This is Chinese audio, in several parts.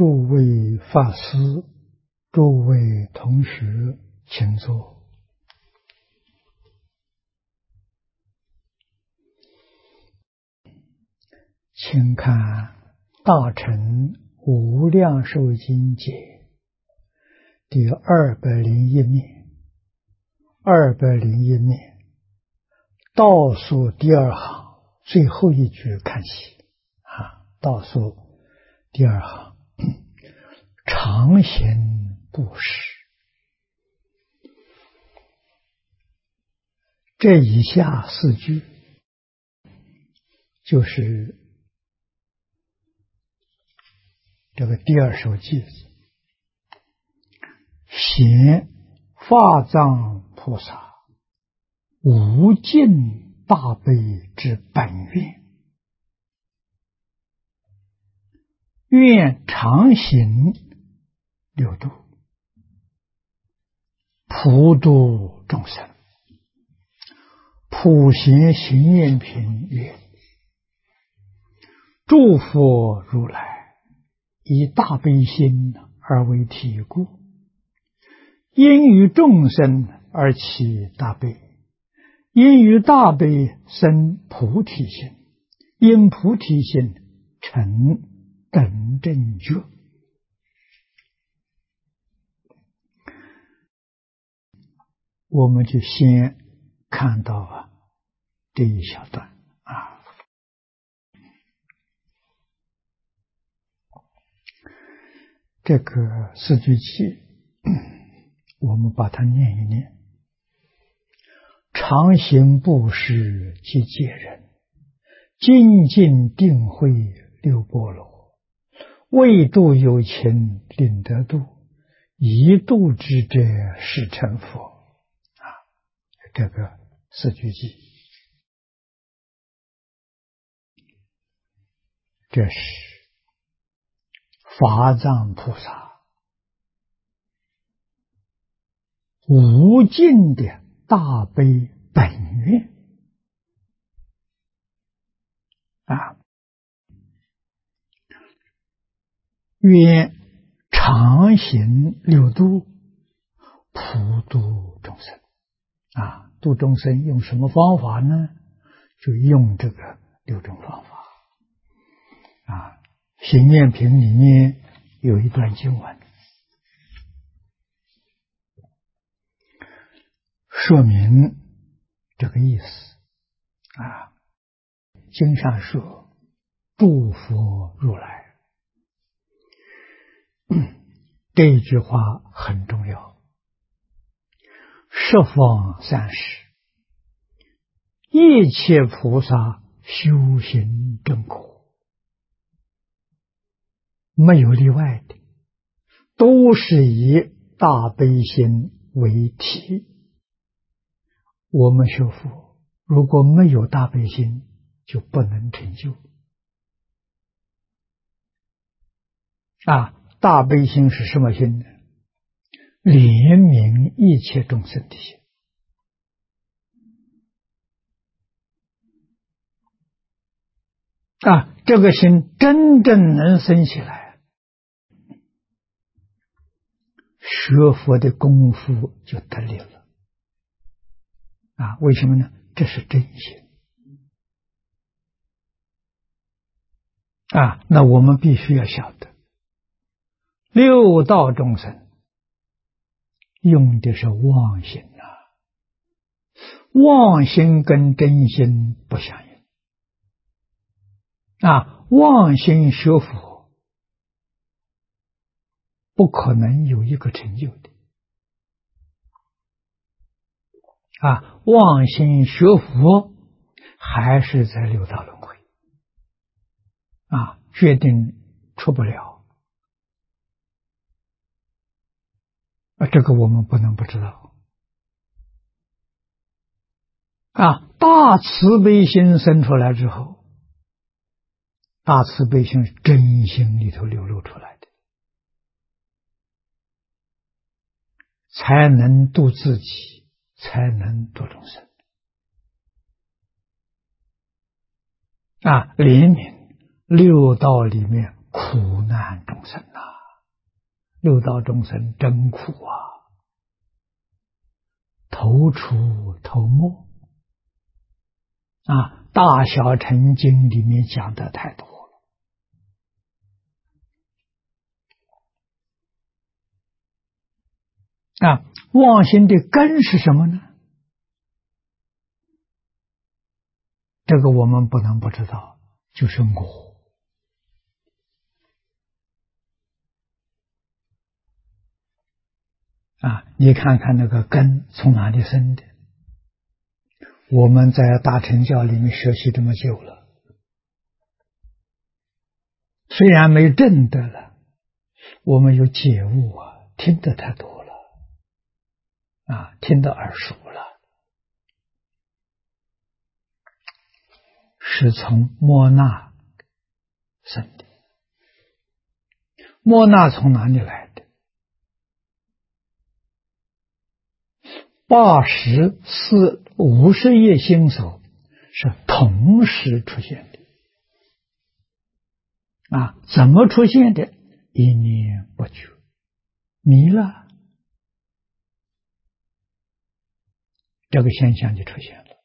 诸位法师、诸位同学，请坐。请看《大乘无量寿经解》第201面，201面倒数第二行最后一句看起倒数第二行，常行布施。这以下4句就是这个第二首偈子，显法藏菩萨无尽大悲之本愿，愿常行六度，普度众生。普贤行愿品曰：诸佛如来以大悲心而为体故，因于众生而起大悲，因于大悲生菩提心，因菩提心成等正觉。我们就先看到这一小段这个4句偈，我们把它念一念。常行布施即戒人，精进定慧六波罗，为度有情令得度，一度之者是成佛。这个4句偈，这是法藏菩萨无尽的大悲本愿愿常行六度，普度众生度众生用什么方法呢？就用这个6种方法行愿品里面有一段经文，说明这个意思经上说诸佛如来，这一句话很重要。十方三世一切菩萨修行正果，没有例外的，都是以大悲心为体。我们学佛如果没有大悲心，就不能成就大悲心是什么心呢？怜悯一切众生的心这个心真正能生起来，学佛的功夫就得力了为什么呢？这是真心那我们必须要晓得，六道众生用的是妄心妄心跟真心不相应妄心学佛不可能有一个成就的妄心学佛还是在六道轮回决定出不了这个我们不能不知道大慈悲心生出来之后，大慈悲心是真心里头流露出来的，才能度自己，才能度众生怜悯六道里面苦难众生呐，六道众生真苦啊，头出头没啊，大小乘经里面讲的太多了啊。妄心的根是什么呢？这个我们不能不知道，就是我啊。你看看那个根从哪里生的？我们在大乘教里面学习这么久了，虽然没证得了，我们有觉悟啊，听得太多了啊，听得耳熟了，是从莫那生的。莫那从哪里来的？84、50业心所是同时出现的啊，怎么出现的？一念不觉，迷了，这个现象就出现了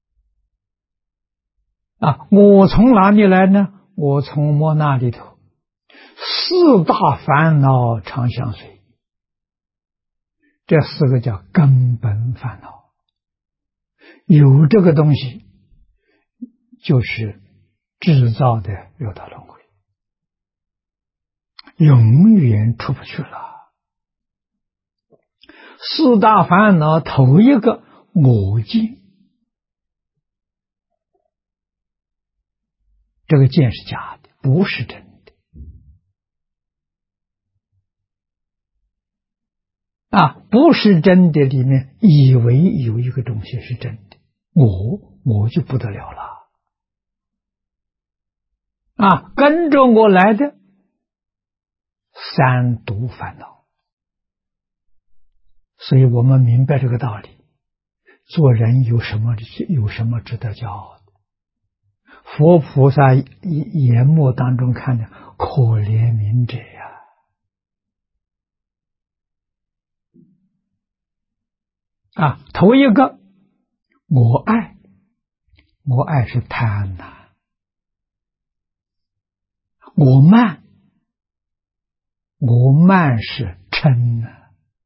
啊。我从哪里来呢？我从莫那里头，四大烦恼常相随，这四个叫根本烦恼。有这个东西，就是制造的六道轮回，永远出不去了。四大烦恼头一个我见，这个见是假的，不是真的啊！不是真的里面以为有一个东西是真的，我就不得了了啊！跟着我来的三毒烦恼。所以我们明白这个道理，做人有什么值得骄傲的？佛菩萨眼目当中看的可怜悯者呀，啊，头一个我爱是贪呐，我慢是嗔呐，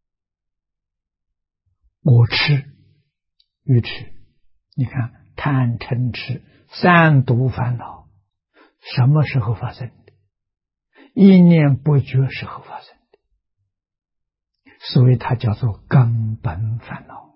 我愚痴。你看贪嗔痴三毒烦恼什么时候发生的？一念不觉时候发生的，所以它叫做根本烦恼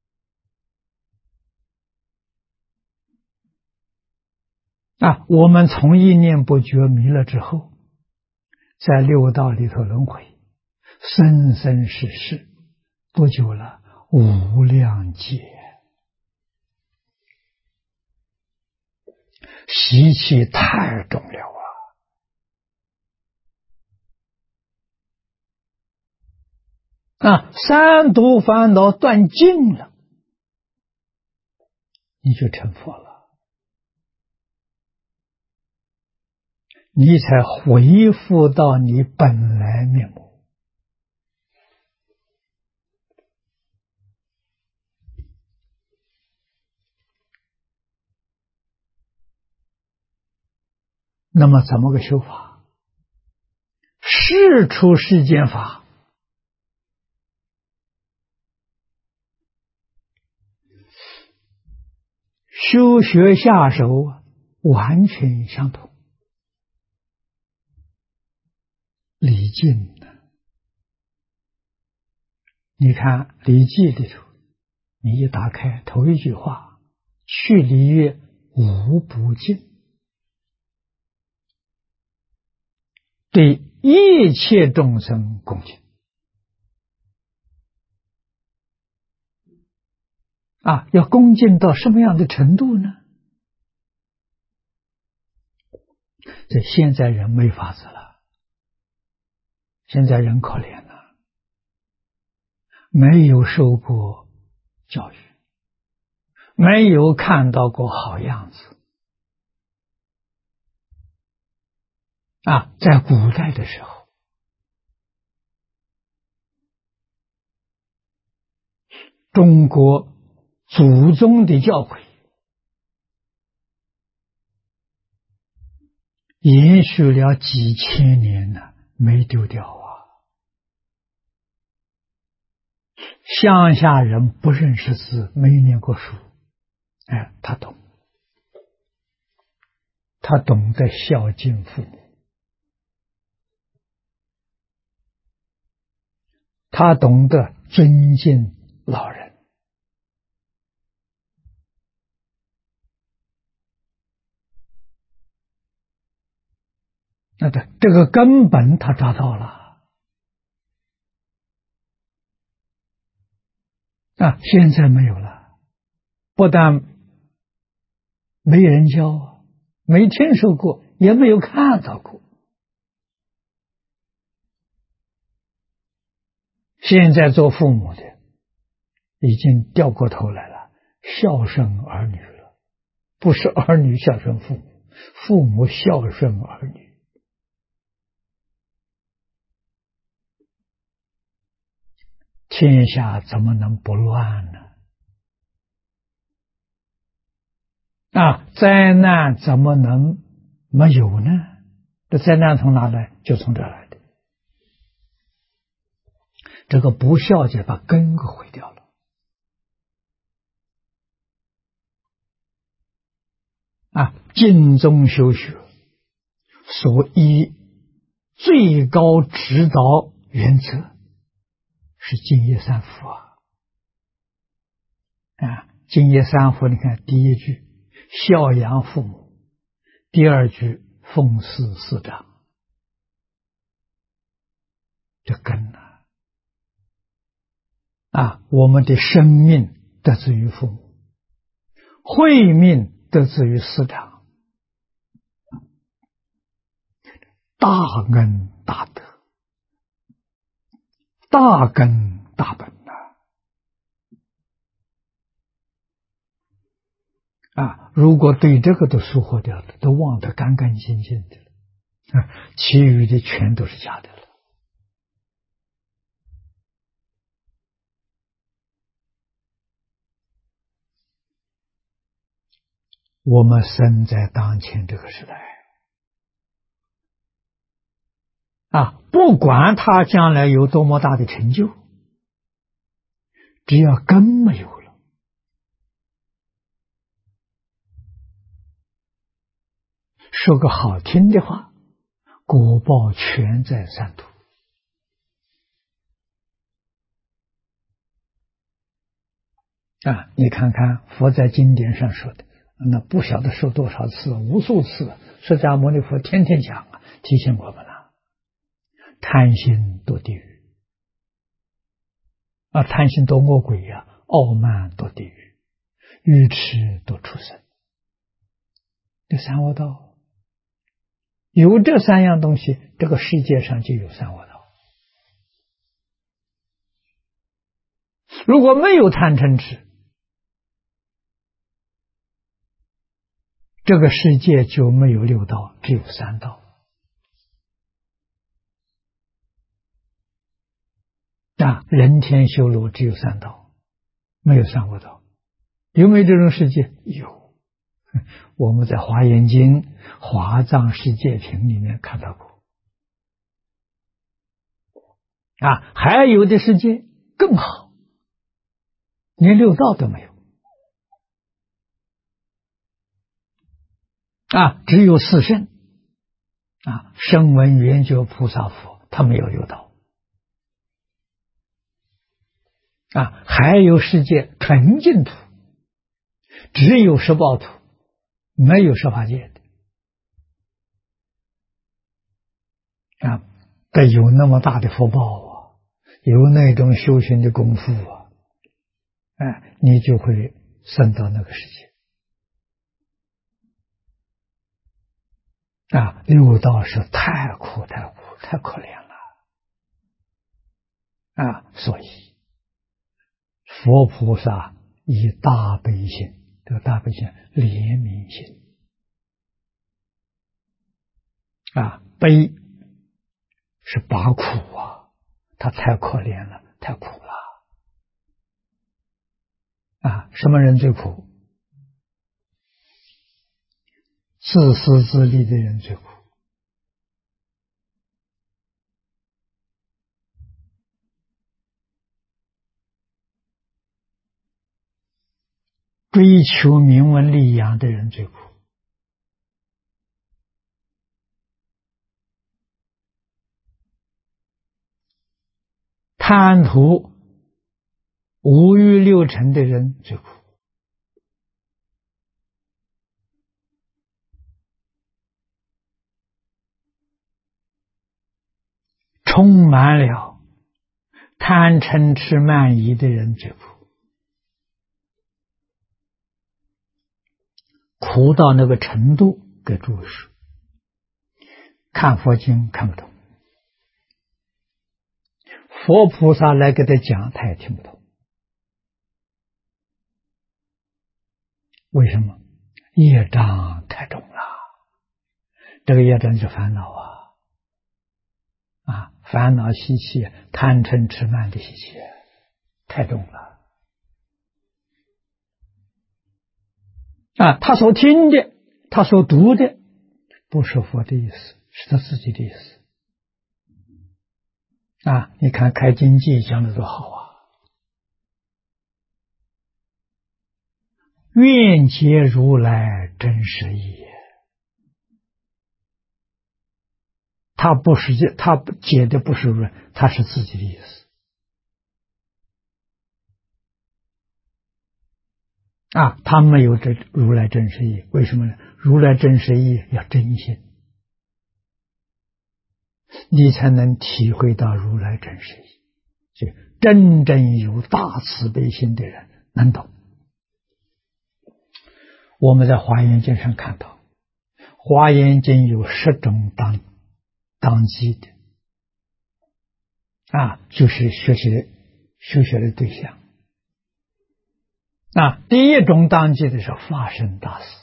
啊。我们从一念不觉迷了之后，在六道里头轮回，生生世世，多久了？无量劫，习气太重了啊！三毒烦恼断尽了，你就成佛了，你才恢复到你本来面目。那么怎么个修法？事出世间法，修学下手完全相同。礼敬呢？你看《礼记》里头，你一打开头一句话，去礼乐无不敬，对一切众生恭敬啊！要恭敬到什么样的程度呢？这现在人没法子了，现在人可怜了，没有受过教育，没有看到过好样子在古代的时候，中国祖宗的教诲延续了几千年了，没丢掉啊。乡下人不认识字，没念过书，他懂，他懂得孝敬父母，他懂得尊敬老人。那这个根本他找到了。现在没有了，不但没人教，没听说过，也没有看到过。现在做父母的已经掉过头来了，孝顺儿女了，不是儿女孝顺父母，父母孝顺儿女。天下怎么能不乱呢？灾难怎么能没有呢？这灾难从哪来？就从这来的。这个不孝就把根给毁掉了。尽宗修学所依最高指导原则是净业三福净业三福，你看第一句孝养父母，第二句奉事师长，这根我们的生命得自于父母，慧命得自于师长，大恩大德，大根大本如果对这个都疏忽掉了，都忘得干干净净的了，其余的全都是假的了。我们生在当前这个时代不管他将来有多么大的成就，只要根没有了，说个好听的话，果报全在三途。你看看佛在经典上说的，那不晓得说多少次，无数次，释迦牟尼佛天天讲提醒我们了。贪心堕地狱贪心堕恶鬼傲慢堕地狱，愚痴堕畜生。这三恶道，有这三样东西，这个世界上就有三恶道。如果没有贪嗔痴，这个世界就没有六道，只有三道。人天修罗只有三道，没有三恶道。有没有这种世界？有，我们在《华严经》华藏世界品里面看到过。还有的世界更好，连六道都没有。只有四圣声闻缘觉菩萨佛，他没有六道。还有世界纯净土，只有十报土，没有十法界的得有那么大的福报有那种修行的功夫你就会升到那个世界六道是太苦太苦太可怜了所以佛菩萨以大悲心，这个大悲心怜悯心悲是拔苦啊，他太可怜了，太苦了什么人最苦？自私自利的人最苦。追求名闻利养的人最苦。贪图五欲六尘的人最苦。充满了贪嗔痴慢疑的人最苦。苦到那个程度，给诸位说，看佛经看不懂，佛菩萨来给他讲，他也听不懂。为什么？业障太重了。这个业障是烦恼烦恼习气，贪嗔痴慢的习气太重了他所听的，他所读的不是佛的意思，是他自己的意思你看开经记讲的多好愿解如来真实义，他不是他解的不是如来，他是自己的意思他没有这如来真实义。为什么呢？如来真实义要真心，你才能体会到如来真实义。所以真正有大慈悲心的人能懂。我们在华严经上看到，华严经有10种当机的就是修学的对象第一种当机的是法身大士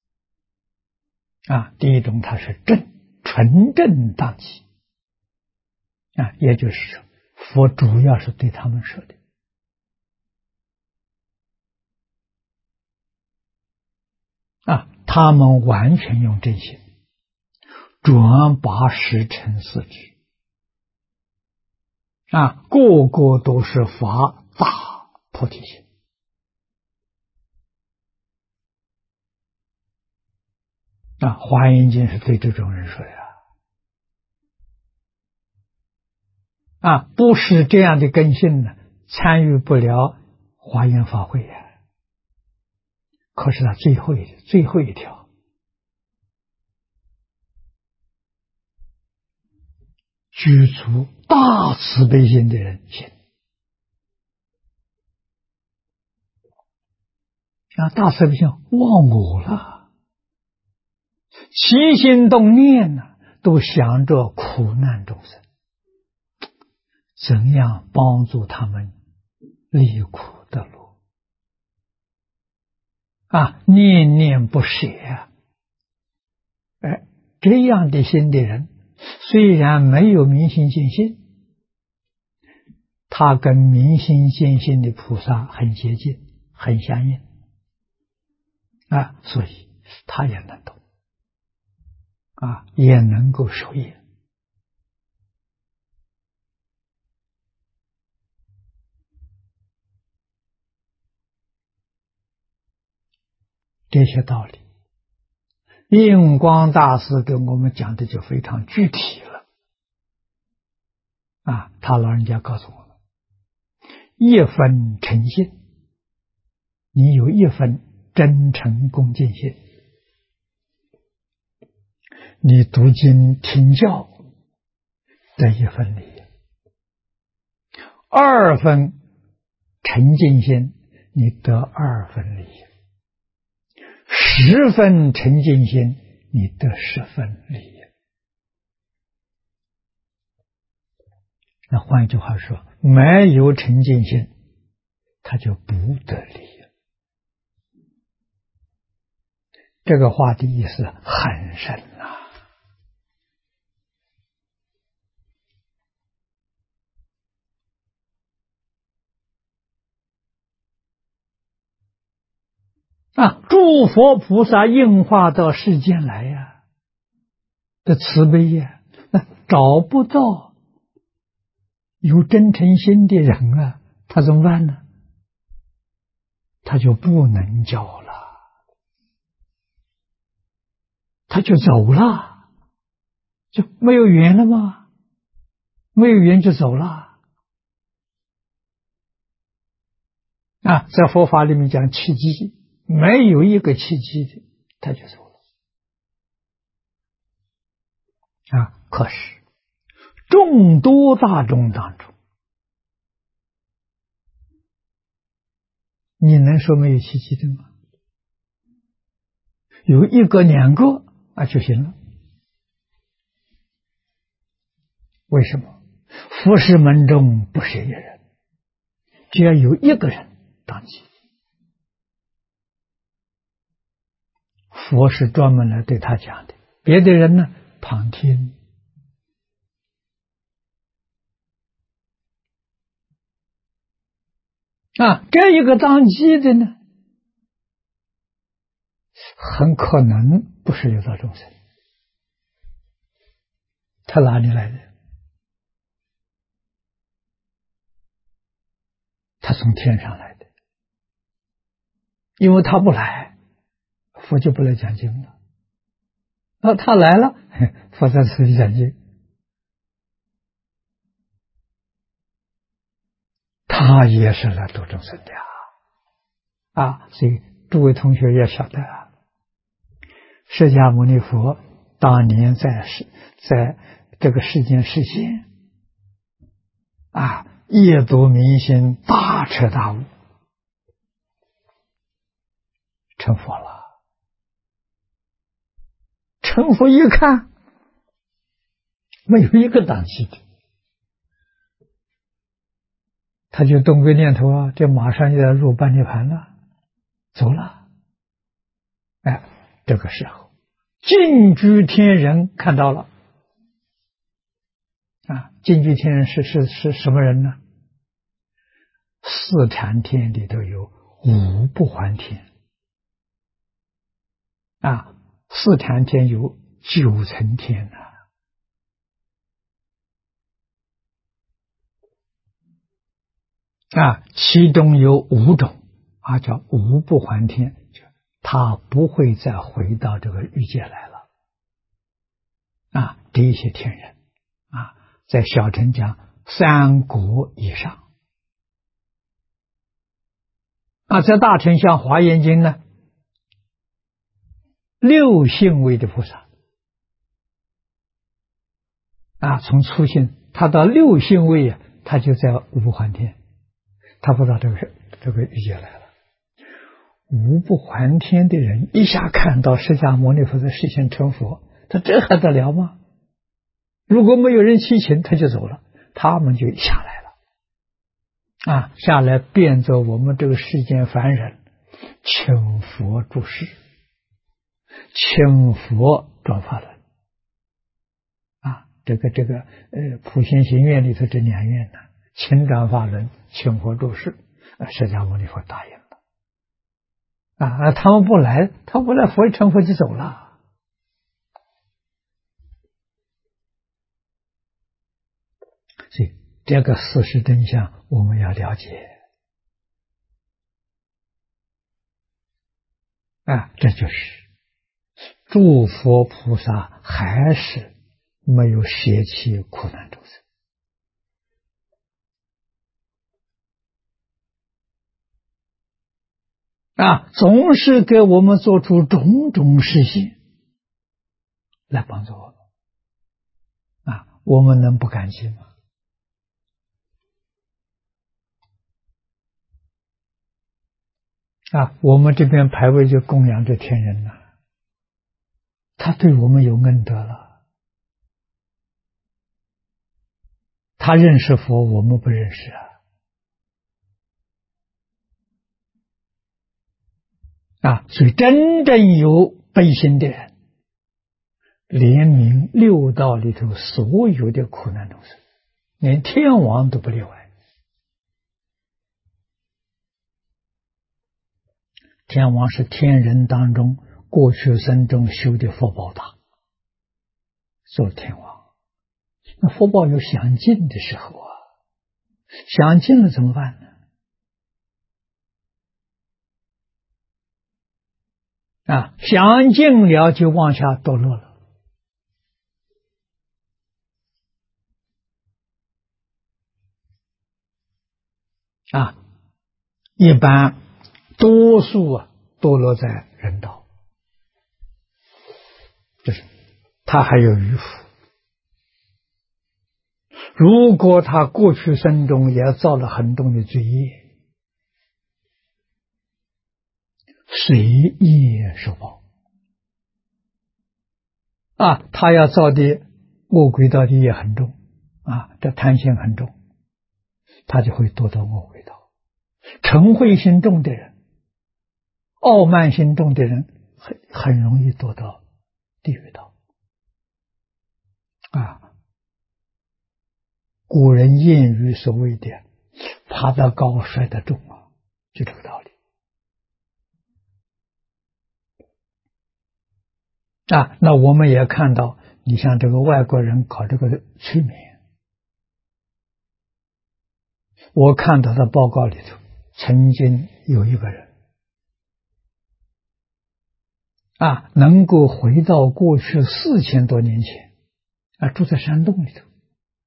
第一种他是纯正当机也就是说佛主要是对他们说的他们完全用真心转八十成四智个个都是发大菩提心华严经是对这种人说的不是这样的根性呢，参与不了华严法会可是他最后一条具足大慈悲心的人行大慈悲心忘我了，起心动念都想着苦难众生，怎样帮助他们离苦得乐念念不舍这样的心的人，虽然没有明心见性，他跟明心见性的菩萨很接近，很相应所以他也能懂也能够受益。这些道理印光大师给我们讲的就非常具体了他老人家告诉我们，一分诚信，你有一分真诚恭敬心，你读经听教得一分利益，2分诚敬心，你得2分利益，10分诚敬心，你得10分利益。那换一句话说，没有诚敬心，他就不得利益。这个话的意思很深诸佛菩萨应化到世间来呀，的慈悲呀，那找不到有真诚心的人啊，他怎么办呢？他就不能教了，他就走了，就没有缘了吗？没有缘就走了。在佛法里面讲契机，没有一个契机的，他就走了。可是众多大众当中，你能说没有契机的吗？有一个两个就行了。为什么？佛事门中不是一人，只要有一个人当机。佛是专门来对他讲的，别的人呢旁听。这一个当机的呢，很可能不是六道众生，他哪里来的？他从天上来的，因为他不来，佛就不来讲经了。他来了，佛在此地讲经。他也是来度众生的所以诸位同学也晓得释迦牟尼佛当年在这个世间示现夜读明心，大彻大悟，成佛了。成佛一看，没有一个当机的，他就动个念头这马上就要入般涅盘了，走了。这个时候净居天人看到了。净居天人是什么人呢？四禅天里头有五不还天。四禅天有九层天其中有五种叫五不还天，他不会再回到这个欲界来了。这一些天人在小乘讲三国以上在大乘像华严经呢，六性位的菩萨从初性他到六性位他就在五不还天，他不到这个欲界来了。五不还天的人一下看到释迦牟尼佛的示现成佛，他这还得了吗？如果没有人提醒，他就走了，他们就下来了下来变作我们这个世间凡人，请佛住世，请佛转法轮这个普贤行愿里头这两愿呢，请转法轮，请佛住世，释迦牟尼佛答应了他们不来，佛一成佛就走了。所以这个事实真相我们要了解这就是诸佛菩萨还是没有舍弃苦难众生总是给我们做出种种事情来帮助我们我们能不感激吗？我们这边牌位就供养着天人他对我们有恩德了，他认识佛，我们不认识所以真正有悲心的人，怜悯六道里头所有的苦难众生，连天王都不例外。 天王是天人当中过去生中修的福报大，做天王。那福报有享尽的时候啊，享尽了怎么办呢？享尽了就往下堕落了。一般多数堕落在人道，就是他还有余福。如果他过去生中也造了很重的罪业，随业受报。他要造的恶鬼道的业很重这贪心很重，他就会堕到恶鬼道。嗔恚心重的人，傲慢心重的人，很容易堕到地狱道。古人谚语所谓的爬得高摔得重就这个道理。那我们也看到，你像这个外国人搞这个催眠，我看到的报告里头，曾经有一个人能够回到过去4000多年前住在山洞里头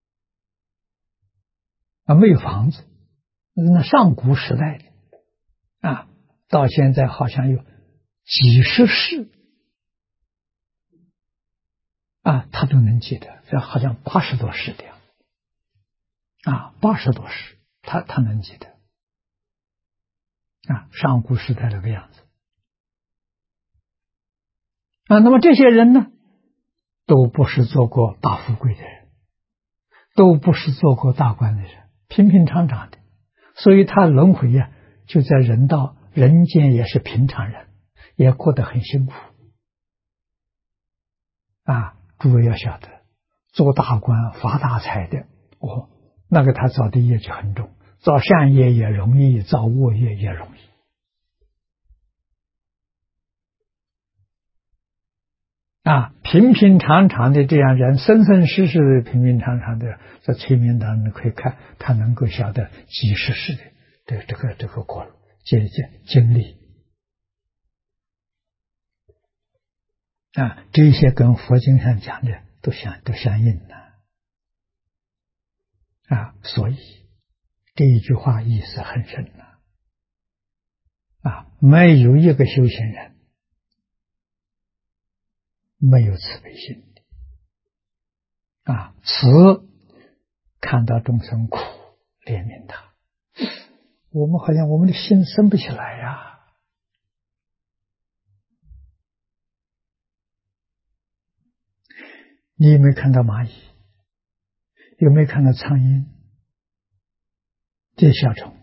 没有房子，那上古时代的到现在好像有几十世他都能记得，好像80多世的80多世他能记得上古时代这个样子那么这些人呢，都不是做过大富贵的人，都不是做过大官的人，平平常常的，所以他轮回就在人道，人间也是平常人，也过得很辛苦诸位要晓得，做大官发大财的那个他造的业就很重，造善业也容易，造恶业也容易平平常常的这样人，生生世世的平平常常的，在催眠当中可以看，他能够晓得几十世的这个过路经历这些跟佛经上讲的都相应所以这一句话意思很深没有一个修行人没有慈悲心慈看到众生苦，怜悯他。我们好像我们的心生不起来你有没有看到蚂蚁？有没有看到苍蝇？这小虫，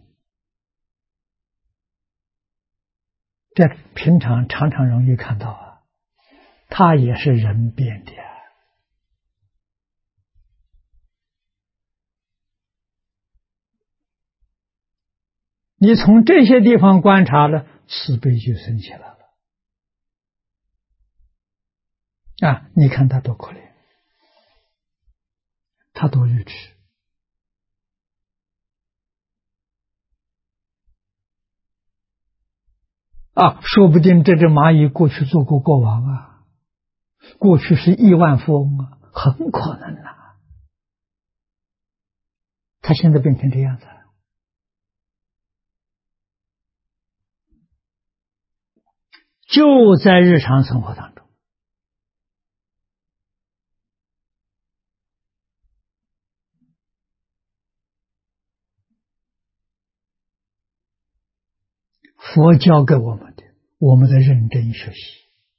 这平常常常容易看到它也是人变的你从这些地方观察了，慈悲就生起来了你看他多可怜，他多愚痴说不定这只蚂蚁过去做过国王过去是亿万富翁很可能他现在变成这样子了。就在日常生活当中佛教给我们的，我们在认真学习。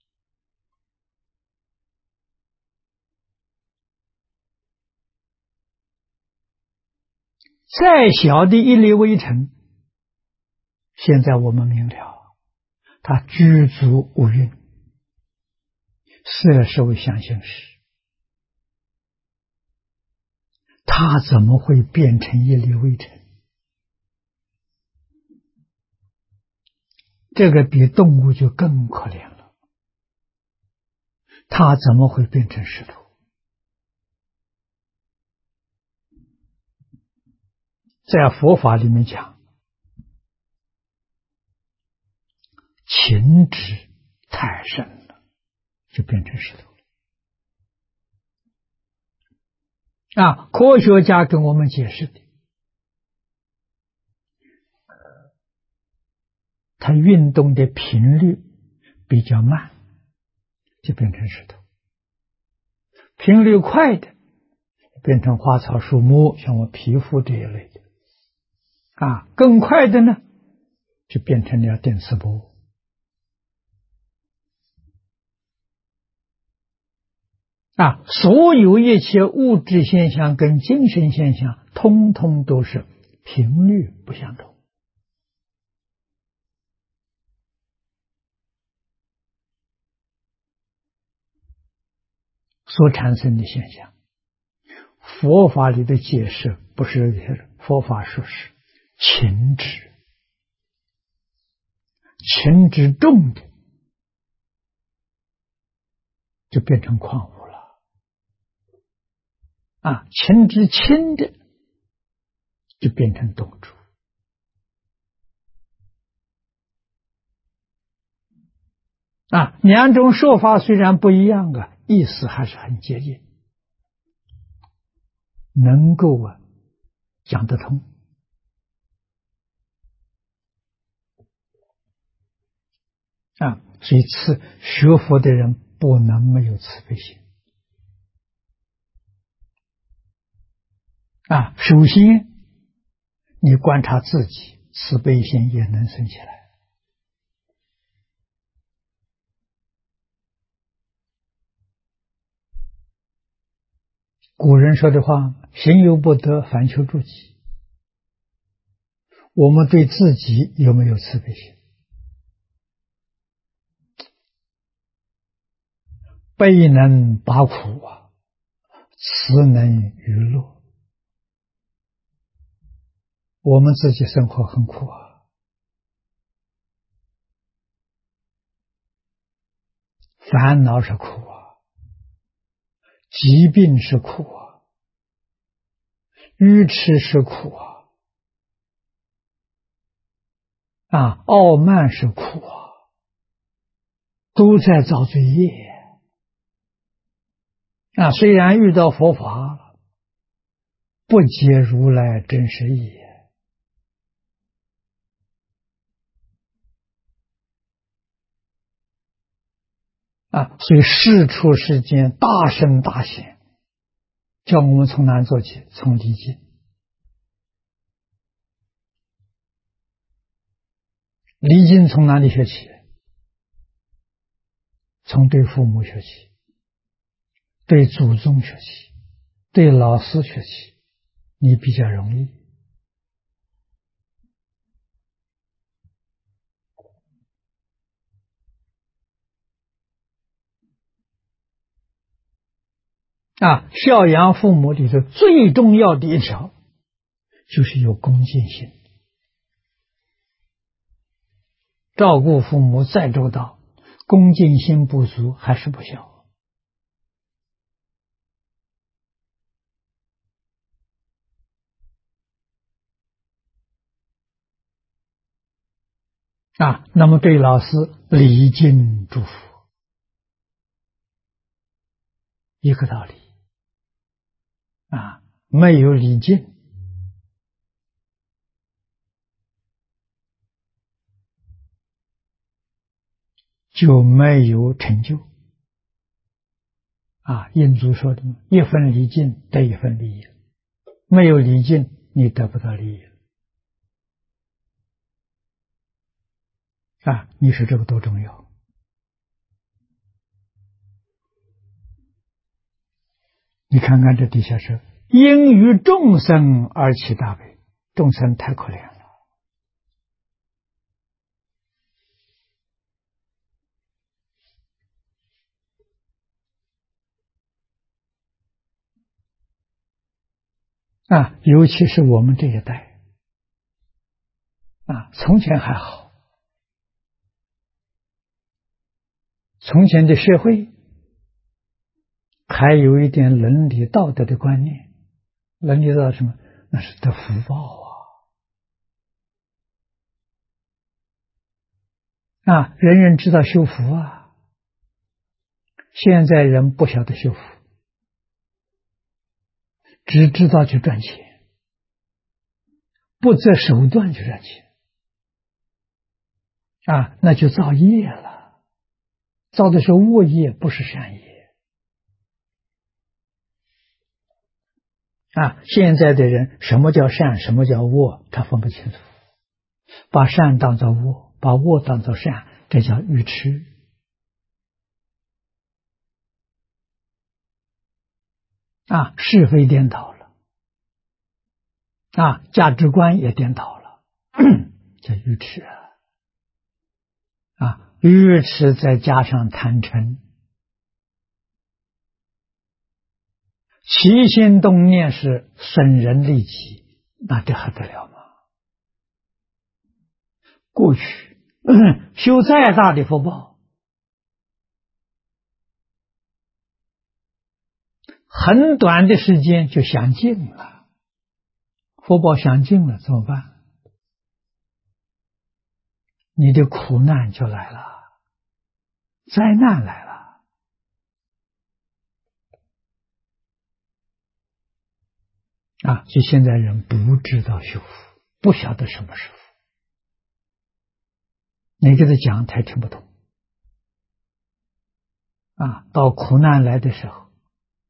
再小的一粒微尘，现在我们明了，它具足无蕴，色受想行识，它怎么会变成一粒微尘？ 这个比动物就更可怜了，它怎么会变成石头？在佛法里面讲，情执太深了，就变成石头了。科学家跟我们解释的，它运动的频率比较慢，就变成石头；频率快的，变成花草树木，像我皮肤这一类的。更快的呢，就变成了电磁波。所有一切物质现象跟精神现象，通通都是频率不相同所产生的现象。佛法里的解释不是佛法说是情执，情执重的就变成矿物了，情执轻的就变成动珠。两种说法虽然不一样意思还是很接近，能够讲得通。所以学佛的人不能没有慈悲心。首先你观察自己，慈悲心也能生起来。古人说的话，行有不得，反求诸己。我们对自己有没有慈悲心？悲能拔苦慈能娱乐。我们自己生活很苦烦恼是苦疾病是苦愚痴是苦傲慢是苦都在造罪业虽然遇到佛法了，不解如来真实义所以世出世间大圣大显，叫我们从哪做起？从礼敬。礼敬从哪里学起？从对父母学起，对祖宗学起，对老师学起，你比较容易。孝养父母里头最重要的一条，就是有恭敬心。照顾父母再周到，恭敬心不足，还是不孝。那么对老师礼敬祝福，一个道理。没有礼敬，就没有成就。印祖说的，一分礼敬得一分利益，没有礼敬你得不到利益。你说这个多重要。你看看这底下说，因于众生而起大悲，众生太可怜了。尤其是我们这一代，从前还好， 从前的社会还有一点伦理道德的观念，伦理道德什么？那是得福报啊！人人知道修福啊，现在人不晓得修福，只知道去赚钱，不择手段去赚钱啊，那就造业了，造的是恶业，不是善业。啊，现在的人什么叫善，什么叫恶，他分不清楚，把善当作恶，把恶当作善，这叫愚痴。啊，是非颠倒了，啊，价值观也颠倒了，叫愚痴啊，愚痴再加上贪嗔，起心动念是损人利己，那这还得了吗？过去修再大的福报，很短的时间就享尽了，福报享尽了怎么办？你的苦难就来了，灾难来了。啊，所以现在人不知道修福，不晓得什么是福，你给他讲他也听不懂。啊，到苦难来的时候，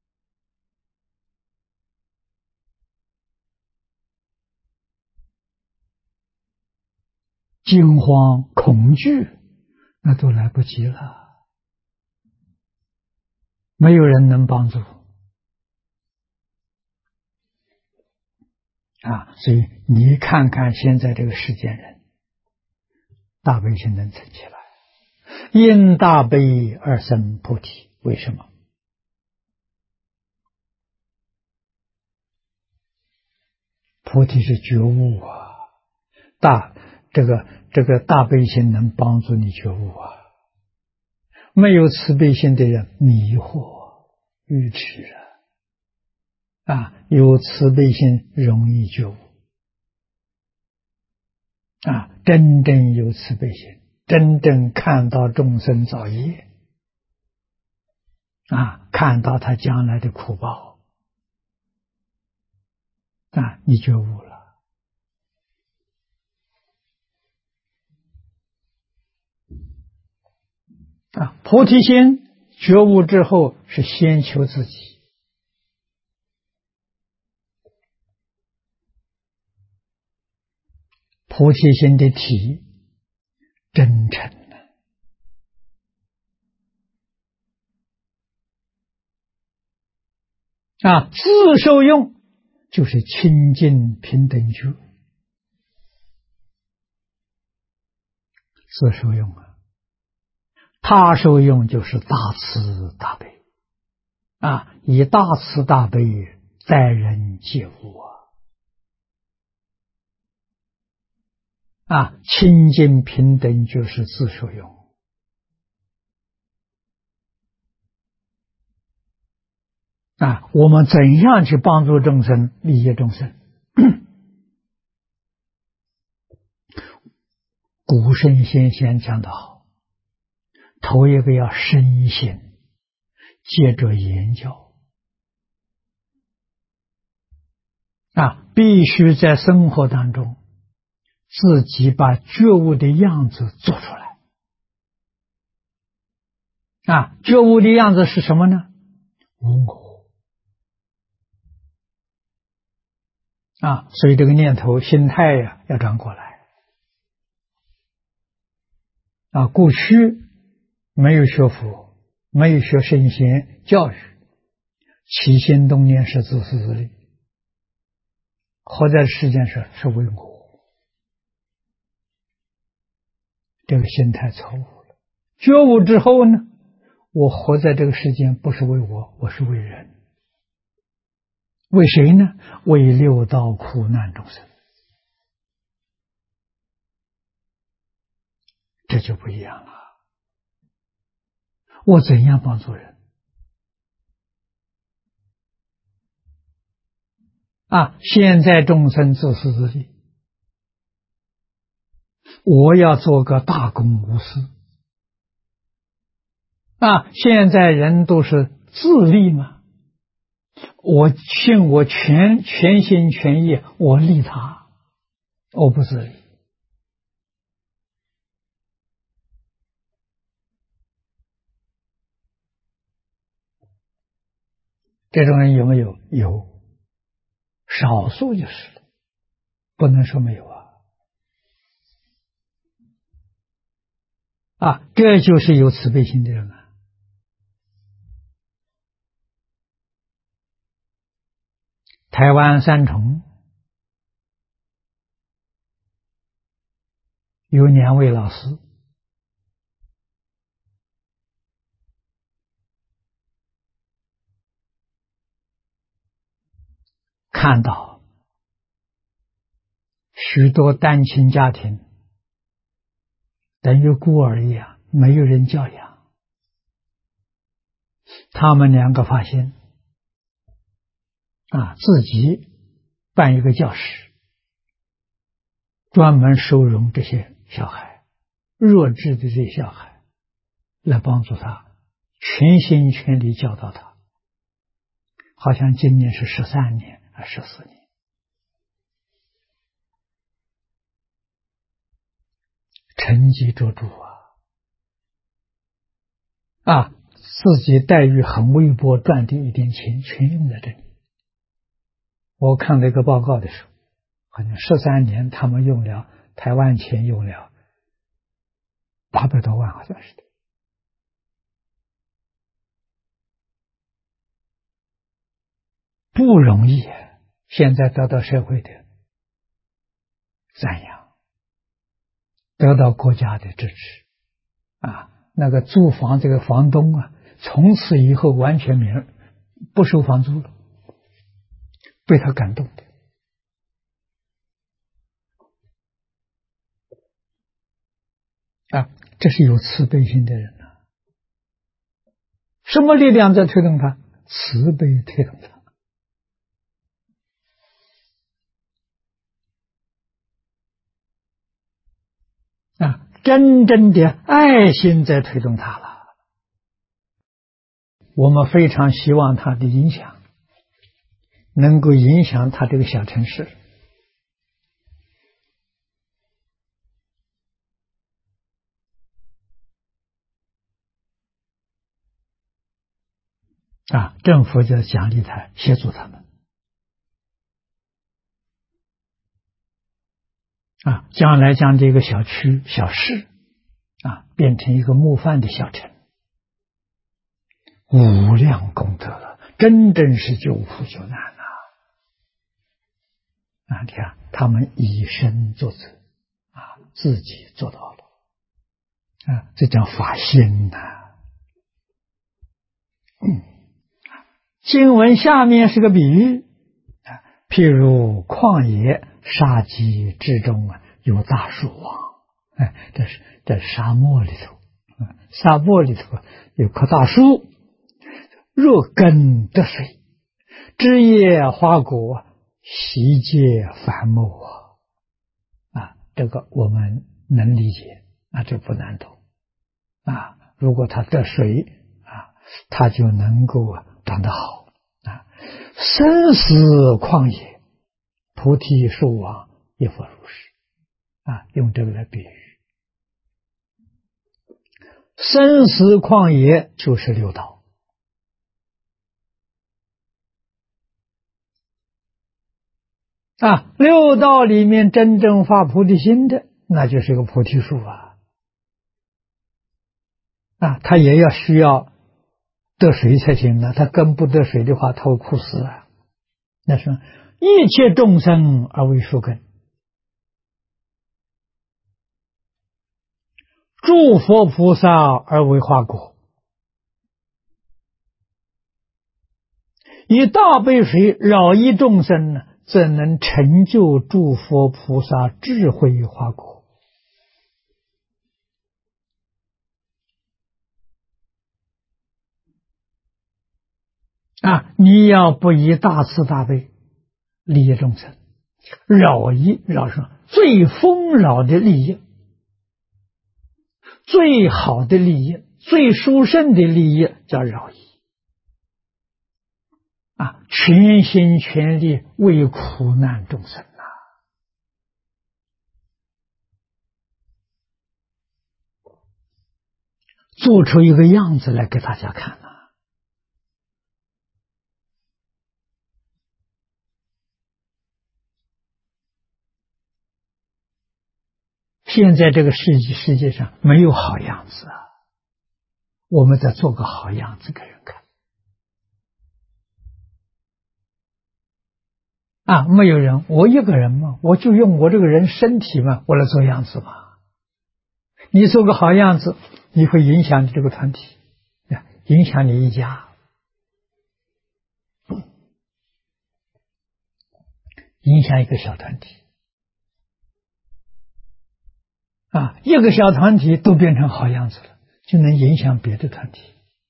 惊慌恐惧，那都来不及了，没有人能帮助。啊，所以你看看现在这个世间人，大悲心能成起来，因大悲而生菩提，为什么？菩提是觉悟啊，这个大悲心能帮助你觉悟啊。没有慈悲心的人迷惑愚痴啊，有慈悲心容易觉悟啊，真正有慈悲心，真正看到众生造业啊，看到他将来的苦报啊，你觉悟了。啊，菩提心觉悟之后是先求自己，菩提心的体真诚啊，自受用就是清净平等觉，自受用啊，他受用就是大慈大悲啊，以大慈大悲待人接物啊，清净平等就是自受用啊。我们怎样去帮助众生，利益众生？古圣先贤讲得好，头一个要深信，接着言教啊，必须在生活当中自己把觉悟的样子做出来啊。觉悟的样子是什么呢？无我啊，所以这个念头心态呀要转过来啊。过去没有学佛，没有学圣贤教育，起心动念是自私自利，活在世间上是为我，这个心态错误了。觉悟之后呢，我活在这个世间不是为我，我是为人，为谁呢？为六道苦难众生，这就不一样了。 我怎样帮助人？现在众生自私自利，我要做个大公无私。现在人都是自利嘛，我尽我全心全意，我利他，我不自利。这种人有没有？有，少数就是了，不能说没有这就是有慈悲心的人啊。台湾三重有2位老师，看到许多单亲家庭等于孤儿一样，没有人教养。他们2个发现自己办一个教室，专门收容这些小孩，弱智的这些小孩，来帮助他，全心全力教导他。好像今年是13年还是14年，成绩卓著自己待遇很微薄，赚的一点钱全用在这里。我看了一个报告的时候，好像13年他们用了台湾钱用了800多万，好像是的。不容易现在得到社会的赞扬，得到国家的支持那个租房这个房东从此以后完全不收房租了，被他感动的这是有慈悲心的人什么力量在推动他？慈悲推动他真正的爱心在推动他了。我们非常希望他的影响能够影响他这个小城市政府就奖励他，协助他们将来将这个小区小市变成一个模范的小城，无量功德了，真正是救苦救难你看他们以身作则自己做到了这叫法心经文下面是个比喻譬如旷野沙棘之中有大树王这是沙漠里头沙漠里头有棵大树，若根得水，枝叶花果，习皆繁茂这个我们能理解这不难懂如果它得水它就能够长得好生死旷野，菩提树王亦复如是用这个来比喻。生死旷野就是六道六道里面真正发菩提心的，那就是个菩提树他也要需要得水才行他根不得水的话，他会枯死那是一切众生而为树根，诸佛菩萨而为花果，以大悲水饶益众生怎能成就诸佛菩萨智慧花果你要不以大慈大悲利益众生，饶益饶生最丰饶的利益，最好的利益，最殊胜的利益叫饶益全心全力为苦难众生做出一个样子来给大家看现在这个世界上没有好样子我们再做个好样子给人看没有人，我一个人嘛，我就用我这个人身体嘛，我来做样子嘛。你做个好样子，你会影响你这个团体，影响你一家，影响一个小团体一个小团体都变成好样子了，就能影响别的团体。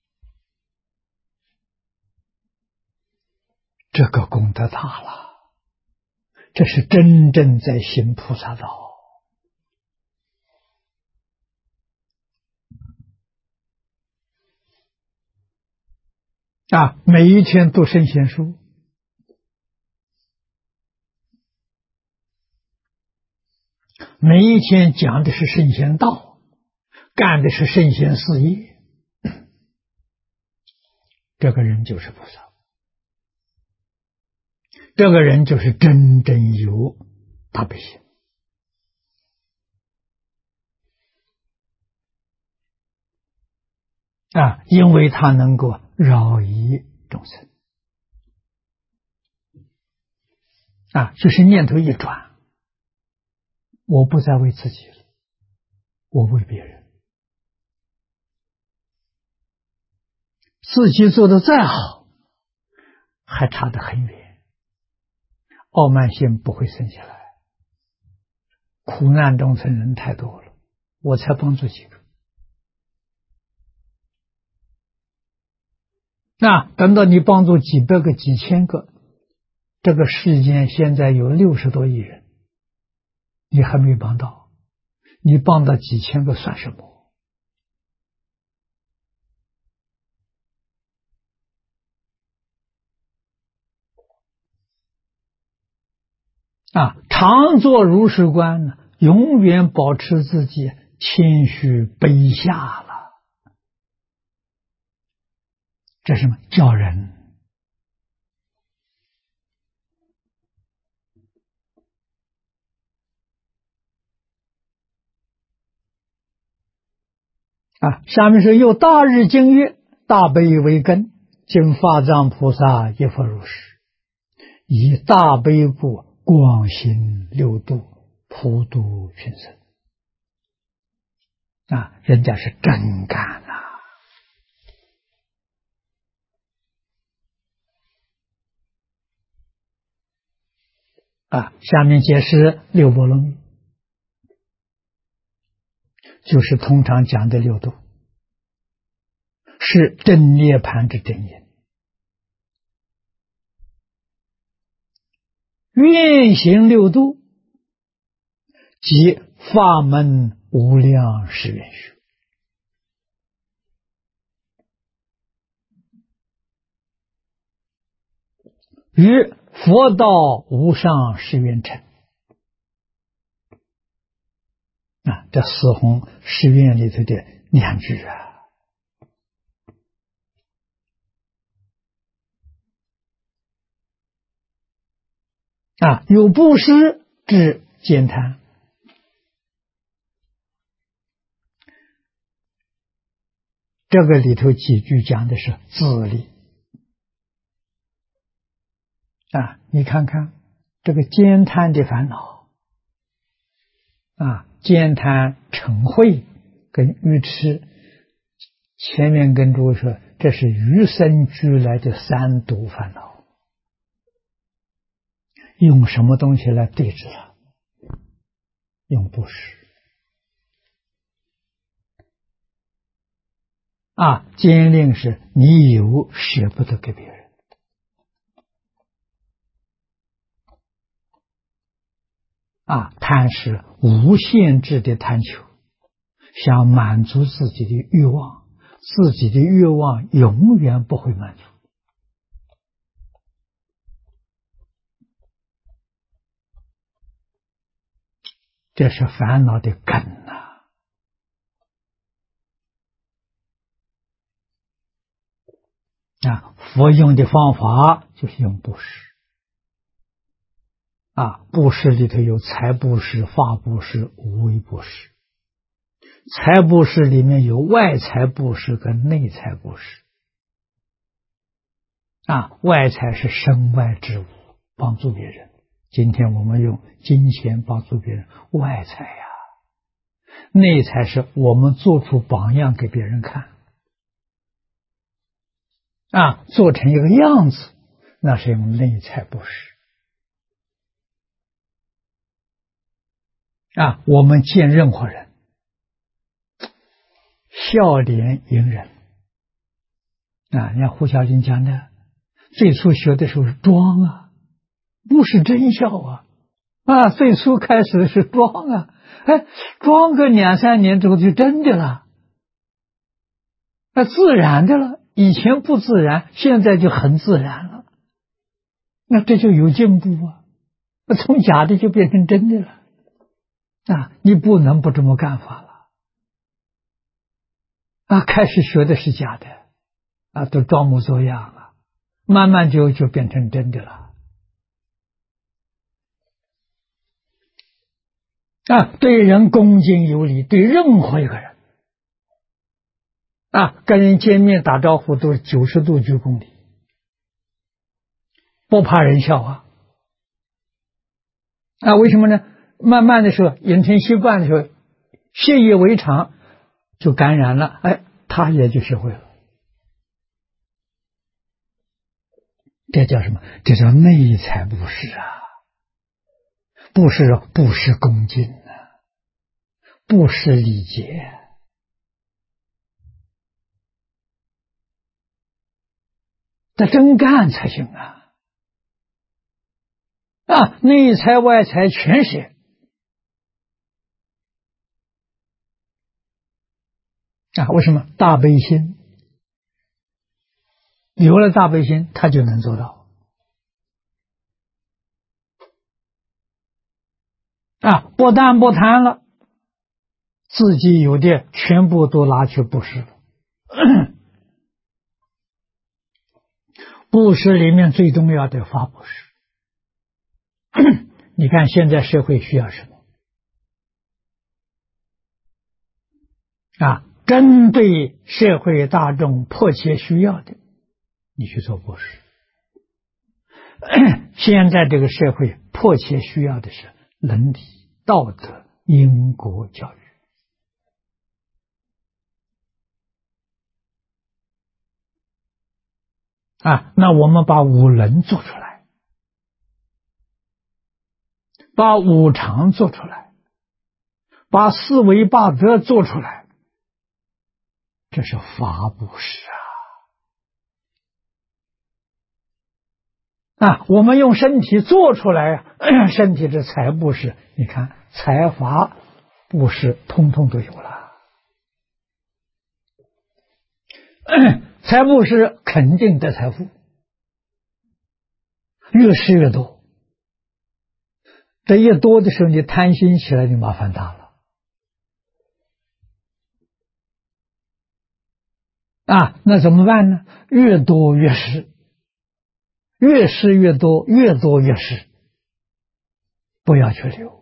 这个功德大了，这是真正在行菩萨道每一天读圣贤书，每一天讲的是圣贤道，干的是圣贤事业，这个人就是菩萨，这个人就是真正有大悲心因为他能够饶益众生就是念头一转，我不再为自己了，我为别人。自己做的再好，还差得很远，傲慢心不会生下来。苦难众生人太多了，我才帮助几个。等到你帮助几百个、几千个，这个世间现在有60多亿人，你还没帮到，你帮到几千个算什么？常做如是观呢，永远保持自己谦虚卑下了。这是什么？教人下面说有大日经曰：大悲为根，经法藏菩萨亦复如是，以大悲故广行六度，普度群生。人家是真干下面解释六波罗蜜，就是通常讲的六度，是真涅盘之真因。愿行六度，即法门无量誓愿学。与佛道无上誓愿成。这四弘誓愿里头的2句有布施至慳贪，这个里头几句讲的是自利你看看这个慳贪的烦恼慳贪嗔恚跟愚痴，前面跟诸位说这是与生俱来的3毒烦恼，用什么东西来对治它？用布施坚令是你有舍不得给别人贪是无限制的贪求，想满足自己的欲望，自己的欲望永远不会满足。这是烦恼的根呐！佛用的方法就是用布施。布施里头有财布施、法布施、无为布施。财布施里面有外财布施跟内财布施。外财是身外之物，帮助别人。今天我们用金钱帮助别人，外财呀。内财是我们做出榜样给别人看。做成一个样子，那是用内财布施。我们见任何人，笑脸迎人。你看胡小林讲的，最初学的时候是装不是真笑最初开始的是装装个2、3年之后就真的了，自然的了。以前不自然，现在就很自然了。那这就有进步从假的就变成真的了。你不能不这么干法了。开始学的是假的都装模作样慢慢就变成真的了。对人恭敬有礼，对任何一个人跟人见面打招呼都是90度鞠躬礼，不怕人笑为什么呢？慢慢的时候养成习惯的时候，习以为常，就感染了，他也就学会了。这叫什么？这叫内财布施布施恭敬布施礼节。得真干才行内财外财全是。为什么？大悲心，有了大悲心，他就能做到。不但不贪了，自己有的全部都拿去布施了。布施里面最重要的法布施。你看现在社会需要什么？针对社会大众迫切需要的，你去做布施。现在这个社会迫切需要的是伦理、道德、因果教育。那我们把五伦做出来，把五常做出来，把四维八德做出来，这是法布施我们用身体做出来身体的财布施，你看财法布施通通都有了。财布施肯定得财富，越施越多。这越多的时候，你贪心起来，就麻烦大了。那怎么办呢？越多越施，越施越多，越多越施，不要去留。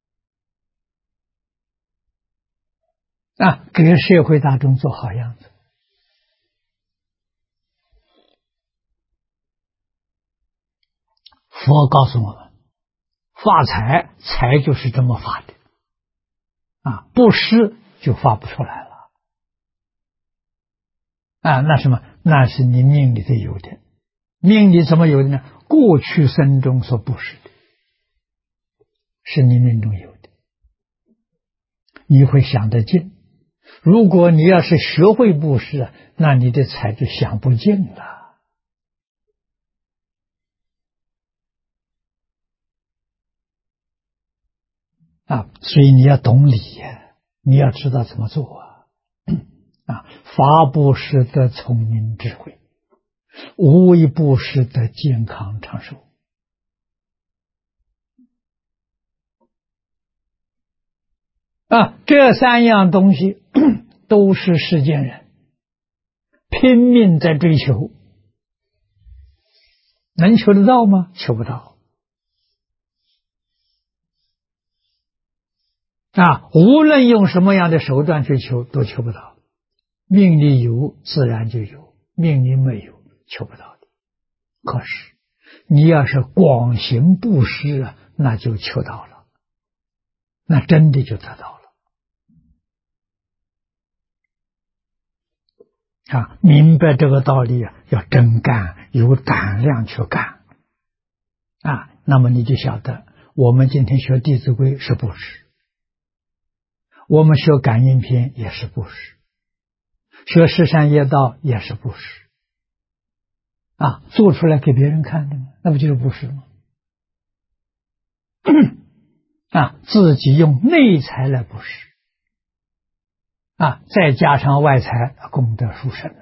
给社会大众做好样子。佛告诉我们，发财，财就是这么发的不施就发不出来了那什么？那是你命里头有的。命里怎么有的呢？过去生中所布施的，是你命中有的，你会想得尽。如果你要是学会布施那你的财就享不尽了。 所以你要懂理呀，你要知道怎么做法布施得聪明智慧，无为布施得健康长寿这三样东西都是世间人拼命在追求，能求得到吗？求不到无论用什么样的手段去求，都求不到。命里有，自然就有；命里没有，求不到的。可是，你要是广行布施那就求到了，那真的就得到了。明白这个道理要真干，有胆量去干。那么你就晓得，我们今天学《弟子规》是布施，我们学感应篇也是布施，学十善业道也是布施做出来给别人看的吗？那不就是布施吗？自己用内财来布施再加上外财，功德殊胜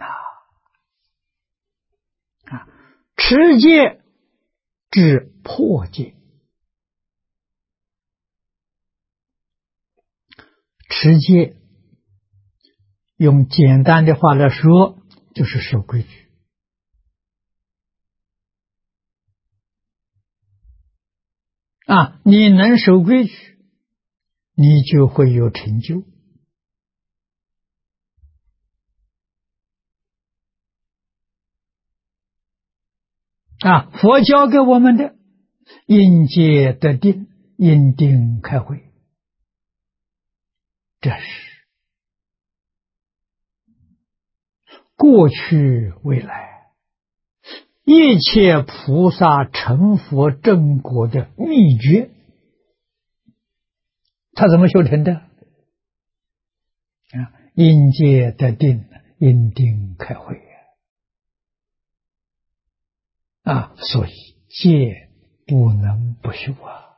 持戒至破戒，持戒用简单的话来说，就是守规矩你能守规矩，你就会有成就佛教给我们的因戒得定，因定开慧，这是过去未来一切菩萨成佛正果的秘诀。他怎么修成的？因戒得定，因定开慧所以戒不能不修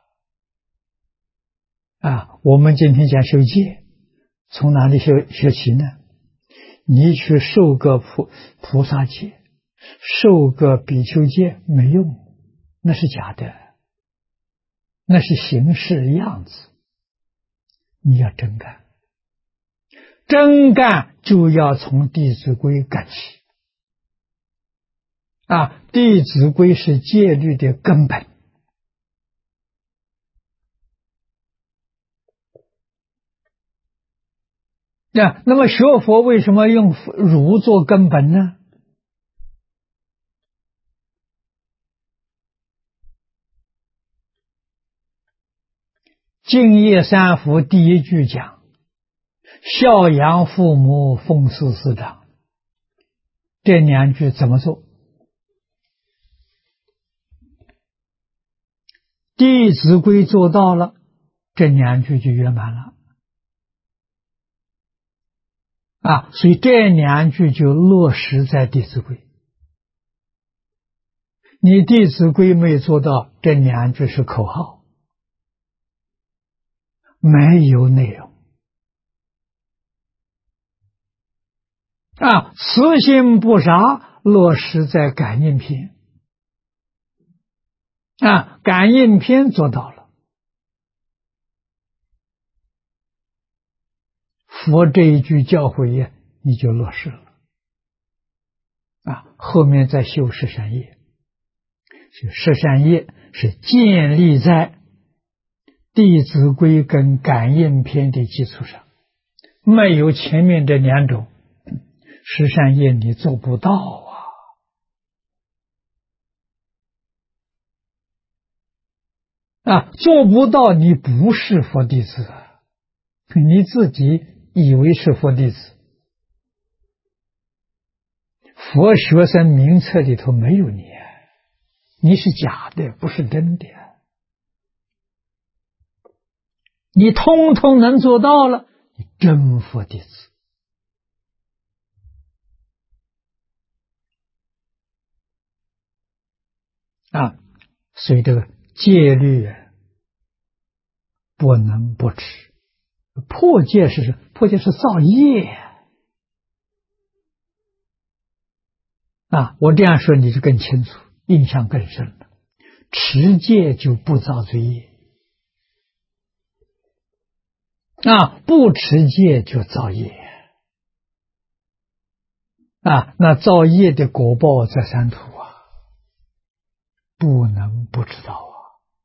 我们今天讲修戒，从哪里学起呢？你去受个菩萨戒，受个比丘戒没用，那是假的，那是形式样子。你要真干，真干就要从《弟子规》干起弟子规是戒律的根本那么学佛为什么用儒做根本呢？敬业三福第一句讲孝养父母，奉事师长，这两句怎么做？弟子规做到了，这两句就圆满了所以这两句就落实在弟子规。你弟子规没有做到，这两句是口号，没有内容慈心不杀落实在感应篇感应篇做到了，佛这一句教诲你就落实了后面再修十善业，十善业是建立在弟子规跟感应篇的基础上，没有前面这两种，十善业你做不到做不到，你不是佛弟子你自己以为是佛弟子，佛学生名册里头没有你你是假的，不是真的你通通能做到了，你真佛弟子所以这个戒律不能不持。破戒是什么？破戒是造业啊！我这样说你就更清楚，印象更深了。持戒就不造罪业啊，不持戒就造业啊。那造业的果报在三途啊，不能不知道啊。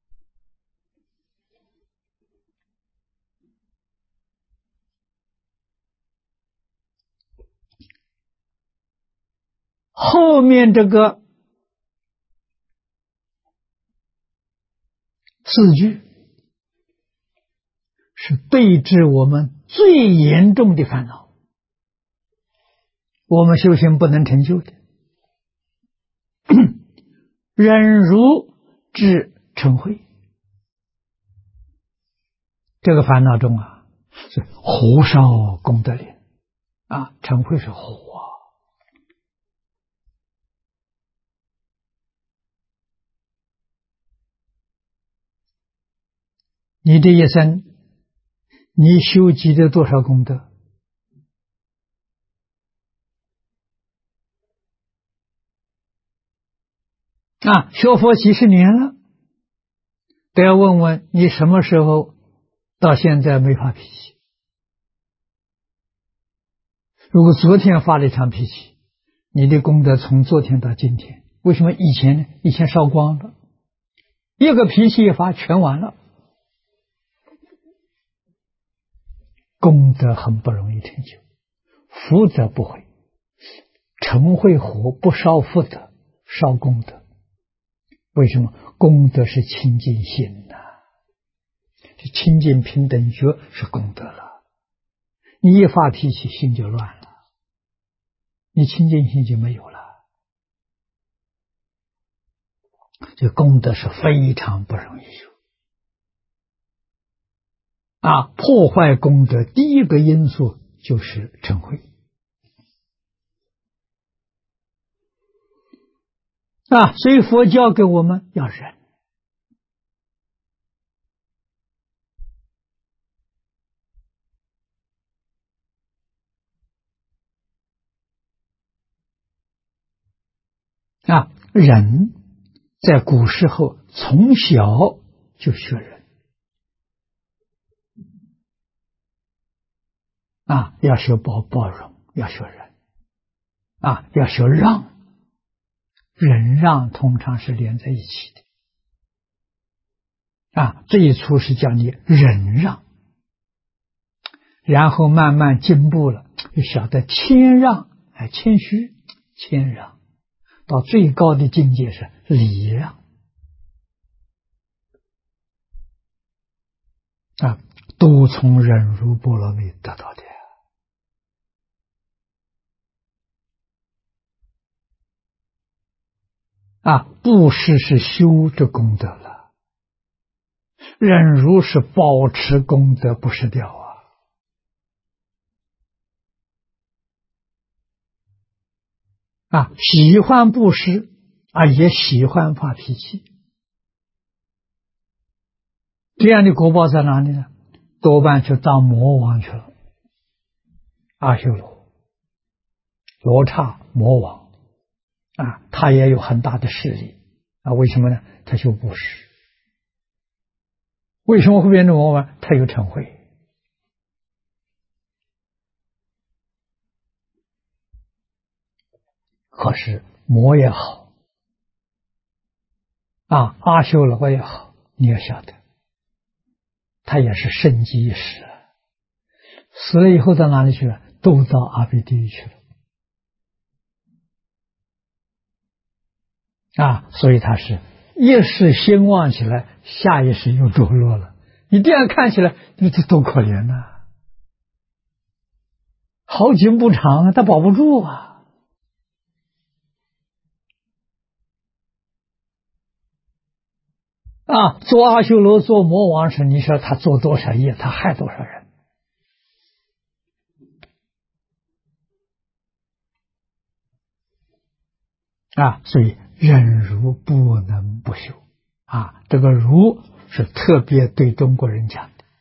后面这个字句是对治我们最严重的烦恼，我们修行不能成就的。忍辱至嗔恚，这个烦恼中啊，是火烧功德林啊，嗔恚是火啊。你这一生，你修积了多少功德？啊，学佛几十年了，都要问问你什么时候到现在没发脾气？如果昨天发了一场脾气，你的功德从昨天到今天，为什么以前呢？以前烧光了，一个脾气一发全完了，功德很不容易成就，福德不会，嗔恚火不烧福德，烧功德。为什么？功德是清净心呐，是清净平等觉是功德了。你一发脾气，心就乱了，你清净心就没有了。这功德是非常不容易有啊！破坏功德第一个因素就是嗔恚啊，所以佛教给我们要忍啊，忍在古时候从小就学忍啊，要学包容，要学忍啊，要学让，忍让通常是连在一起的啊。这一出是叫你忍让，然后慢慢进步了，就晓得谦让，谦虚，谦让，到最高的境界是礼让啊，都从忍辱波罗蜜得到的啊。布施是修这功德了，忍辱是保持功德不失掉啊，喜欢布施啊，也喜欢发脾气，这样的果报在哪里呢？多半去当魔王去了。阿修罗、罗刹、魔王啊，他也有很大的势力啊。为什么呢？他修布施。为什么会变成魔王？他有嗔恚可是魔也好啊，阿修罗也好，你要晓得，他也是生机一时啊，死了以后到哪里去了？都到阿鼻地狱去了啊！所以他是一时兴旺起来，下一时又堕落了。你这样看起来，这多可怜呐！好景不长啊，他保不住啊。啊，做阿修罗、做魔王时，你说他做多少业，他害多少人啊！所以忍辱不能不修啊！这个辱是特别对中国人讲的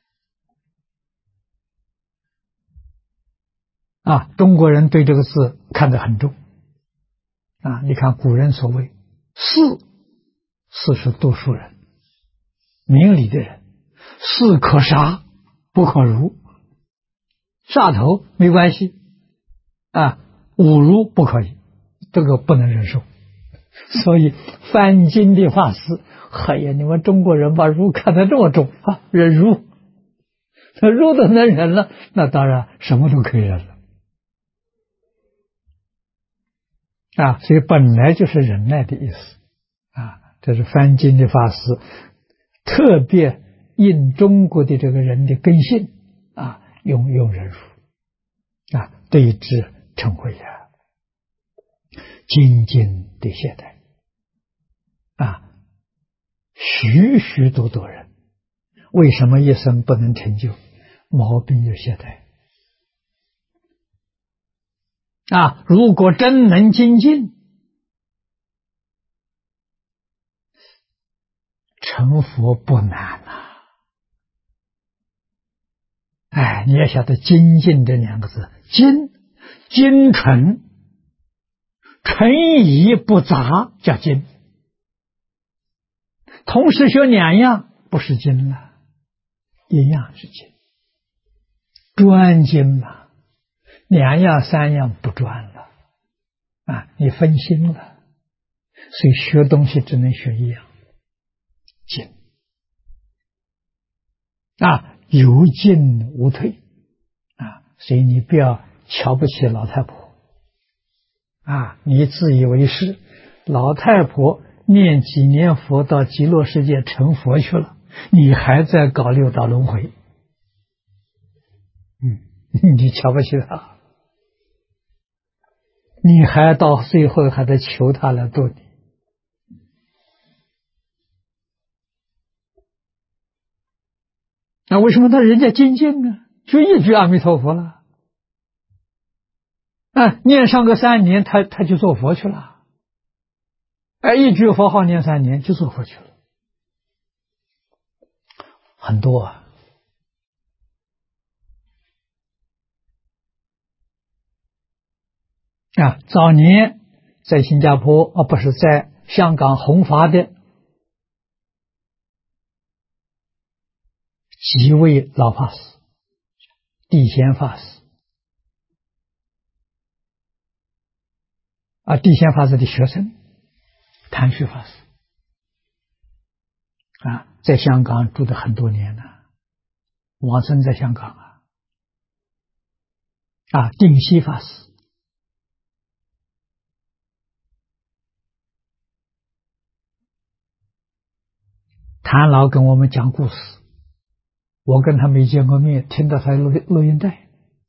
中国人对这个字看得很重你看古人所谓士是读书人，明理的人，士可杀不可辱，杀头没关系侮辱不可以，这个不能忍受。所以翻经的法师，哎呀，你们中国人把儒看得这么重忍辱，那儒都能忍了，那当然什么都可以忍了所以本来就是忍耐的意思这是翻经的法师特别应中国的这个人的根性用忍辱对治嗔恚精进的懈怠许许多多人为什么一生不能成就？毛病就懈怠如果真能精进，成佛不难你要晓得精进这两个字，精纯疑不杂叫精，同时学两样不是精了，一样是精，专精了，两样三样不专了你分心了，所以学东西只能学一样精有进无退所以你不要瞧不起老太婆你自以为是，老太婆念几年佛到极乐世界成佛去了，你还在搞六道轮回你瞧不起她，你还到最后还得求她来度你为什么人家精进呢？就一句阿弥陀佛了念上个3年他就做佛去了一句佛号念3年就做佛去了，很多早年在新加坡不是在香港弘法的几位老法师，地仙法师地仙法师的学生谭旭法师在香港住了很多年了，往生在香港定西法师谭老跟我们讲故事，我跟他没见过面，听到他的录音带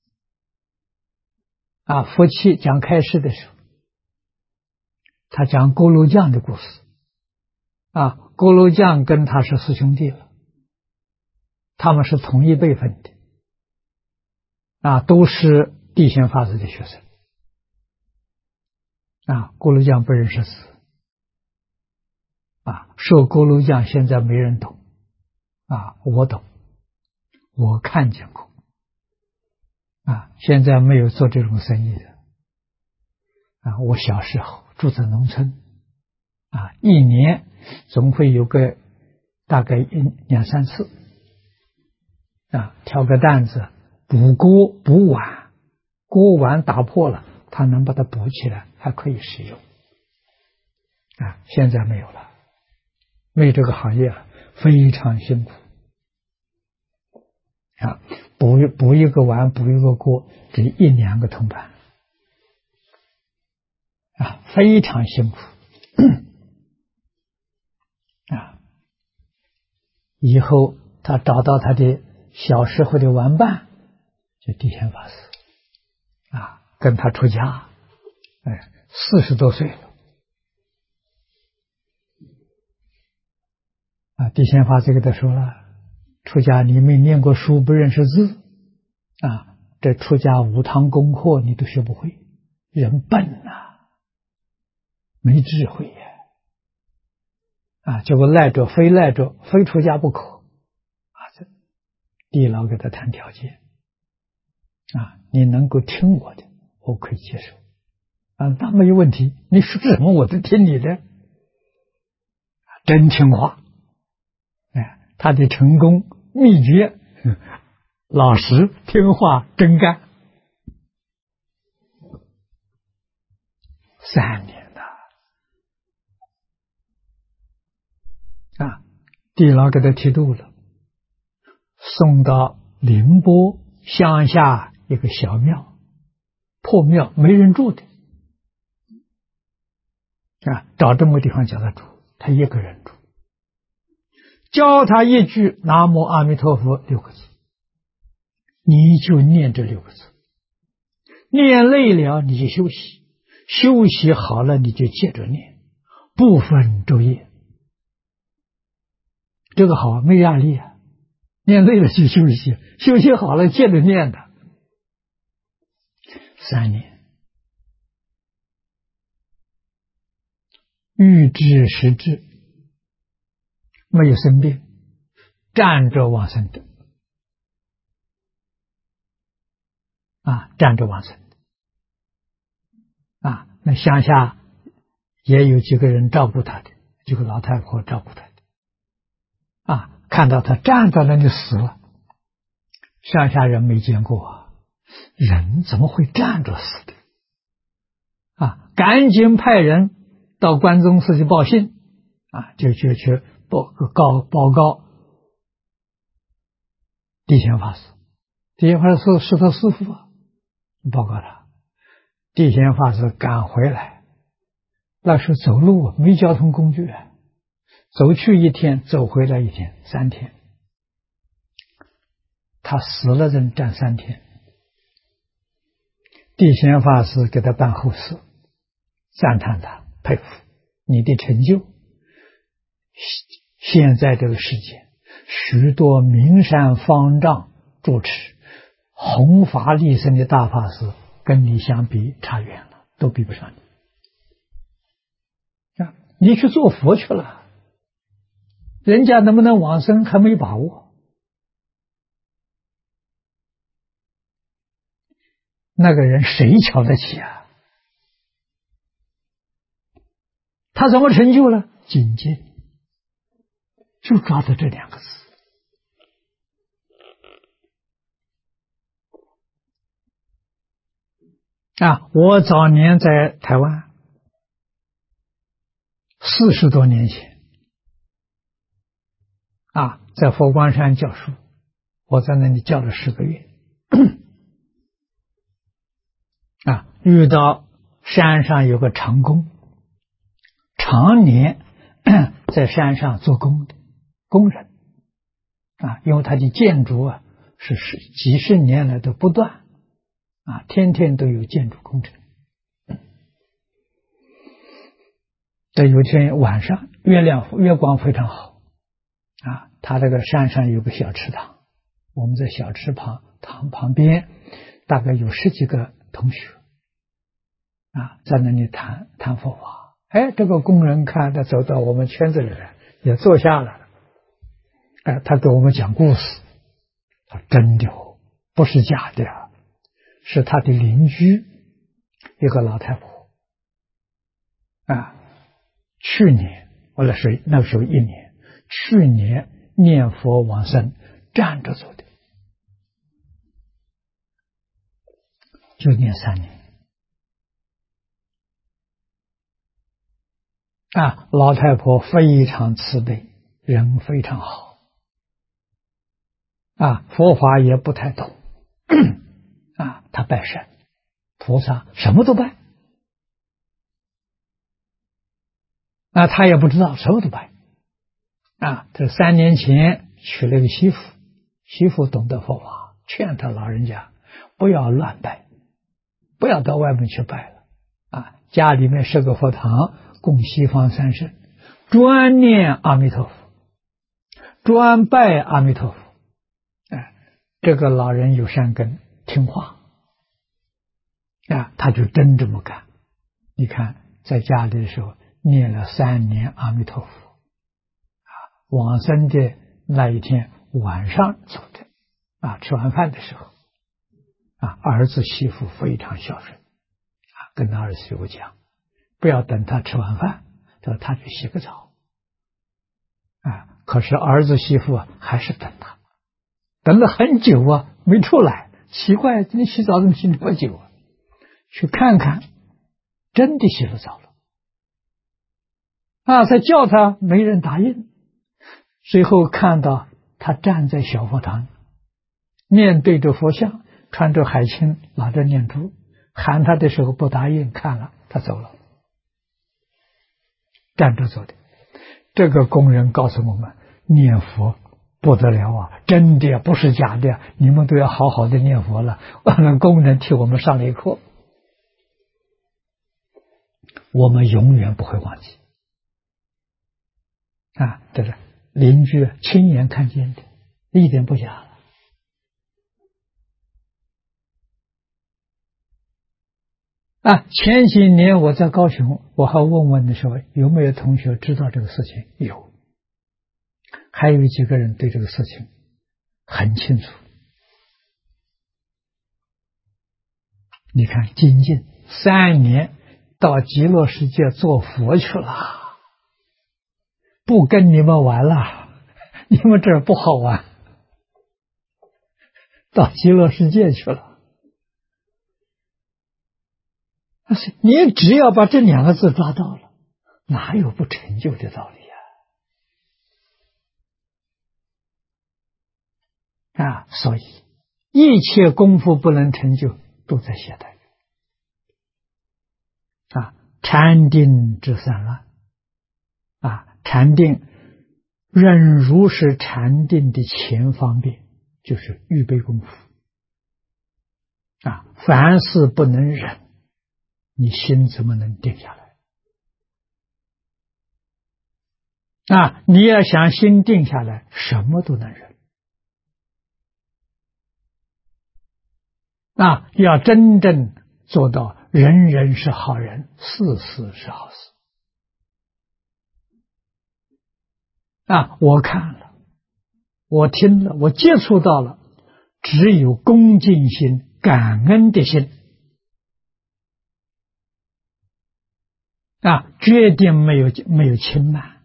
佛七讲开示的时候，他讲锅炉匠的故事锅炉匠跟他是师兄弟了，他们是同一辈分的都是地仙法师的学生锅炉匠不认识字说锅炉匠现在没人懂我懂，我看见过现在没有做这种生意的我小时候住在农村一年总会有个大概2-3次挑个担子补锅补碗，锅碗打破了他能把它补起来还可以使用现在没有了，没有这个行业了，非常辛苦补一个碗补一个锅给1-2个铜板非常辛苦以后他找到他的小时候的玩伴，就地仙法师跟他出家40多岁了地仙法师跟他说了，出家你没念过书，不认识字这出家5堂功课你都学不会，人笨没智慧结果赖着非赖着，非出家不可地老给他谈条件你能够听我的，我可以接受那没有问题，你说什么我都听你的，真听话。他的成功秘诀，老实听话真干。3年的地牢给他剃度了，送到宁波乡下一个小庙，破庙没人住的找这么个地方叫他住，他一个人住，教他一句南无阿弥陀佛6个字，你就念这6个字，念累了你就休息，休息好了你就接着念，不分昼夜。这个好，没压力念累了就休息，休息好了接着念的。3年，欲知时至，没有生病，站着往生的站着往生的那乡下也有几个人照顾他的，几个老太婆照顾他的看到他站在那里死了，乡下人没见过人怎么会站着死的赶紧派人到关宗寺去报信就去报告地贤法师。地贤法师是他师父报告他，地贤法师赶回来，那时走路没交通工具走去1天，走回来1天，3天，他死了人站3天。地贤法师给他办后事，赞叹他，佩服你的成就。现在这个世界许多名山方丈住持弘法利生的大法师跟你相比差远了，都比不上你去做佛去了，人家能不能往生还没把握。那个人谁瞧得起他怎么成就了？境界，就抓到这2个字我早年在台湾40多年前在佛光山教书，我在那里教了10个月遇到山上有个长工，常年在山上做工的工人因为他的建筑是几十年来的不断天天都有建筑工程。有一天晚上月光非常好他这个山上有个小池塘，我们在小池旁边大概有10几个同学在那里谈佛法。这个工人看他走到我们圈子里来，也坐下了他给我们讲故事，真的不是假的是他的邻居一个老太婆去年那个时候1年，去年念佛往生站着走的，就念3年老太婆非常慈悲，人非常好佛法也不太懂他拜神菩萨什么都拜他也不知道什么都拜这3年前娶了个媳妇，媳妇懂得佛法，劝他老人家不要乱拜，不要到外面去拜了家里面设个佛堂供西方三圣，专念阿弥陀佛，专拜阿弥陀佛这个老人有善根，听话他就真这么干。你看在家里的时候念了3年阿弥陀佛往生的那一天晚上走的吃完饭的时候儿子媳妇非常孝顺，跟他儿子媳妇讲，不要等他吃完饭，他去洗个澡。可是儿子媳妇还是等他，等了很久没出来，奇怪，今天洗澡怎么洗那么久去看看，真的洗了澡了。再叫他没人答应，最后看到他站在小佛堂，面对着佛像，穿着海青，拿着念珠，喊他的时候不答应，看了他走了，站着走的。这个工人告诉我们，念佛不得了真的不是假的，你们都要好好的念佛了。完了，工人替我们上了一课，我们永远不会忘记。这是邻居亲眼看见的，一点不假了。前几年我在高雄，我还问问的时候，有没有同学知道这个事情？有，还有几个人对这个事情很清楚。你看，精进3年到极乐世界做佛去了，不跟你们玩了，你们这儿不好玩，到极乐世界去了。你只要把这2个字抓到了，哪有不成就的道理所以一切功夫不能成就，都在懈怠。禅定之散乱禅定忍辱是禅定的前方便，就是预备功夫凡事不能忍，你心怎么能定下来你要想心定下来，什么都能忍要真正做到人人是好人，事事是好事我看了，我听了，我接触到了，只有恭敬心、感恩的心决定没有轻慢，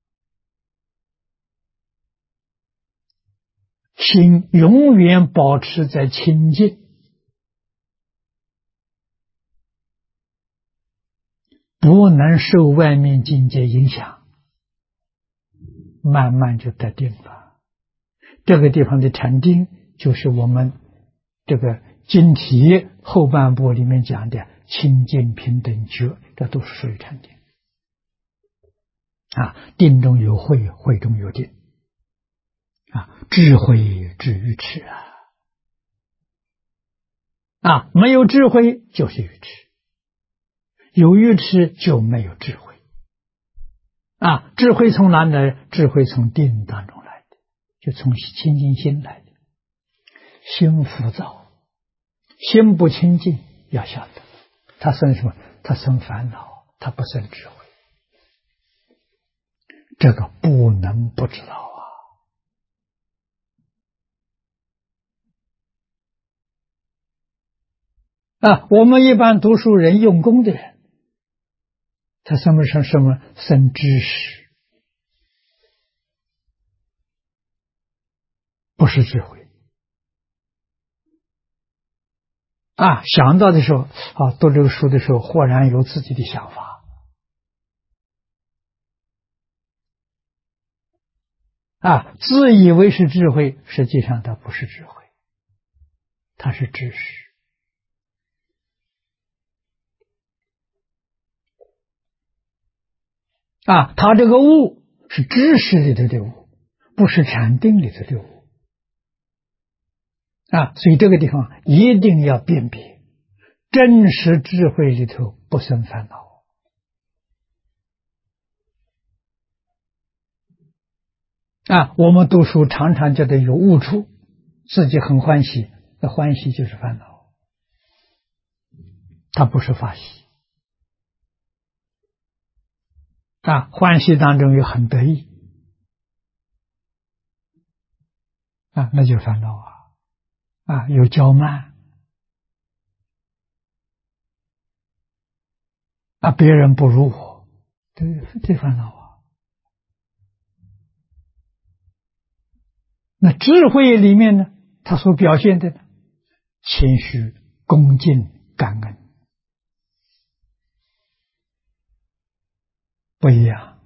心永远保持在清净，不能受外面境界影响，慢慢就得定了。这个地方的禅定，就是我们这个经题后半部里面讲的清净平等觉，这都是属于禅定定中有慧，慧中有定智慧至愚痴没有智慧就是愚痴，有愚痴就没有智慧智慧从哪里来？智慧从定当中来的，就从清净心来的。心浮躁，心不清净，要晓得它生什么？它生烦恼，它不生智慧，这个不能不知道我们一般读书人、用功的人，他生不生什么？生知识，不是智慧想到的时候读这个书的时候，豁然有自己的想法自以为是智慧，实际上它不是智慧，它是知识它这个悟是知识里头的悟，不是禅定里头的悟所以这个地方一定要辨别，真实智慧里头不生烦恼我们读书常常觉得有悟处，自己很欢喜，那欢喜就是烦恼，它不是法喜欢喜当中有很得意那就烦恼有骄慢别人不如我，这烦恼啊。那智慧里面呢，它所表现的谦虚、恭敬、感恩不一样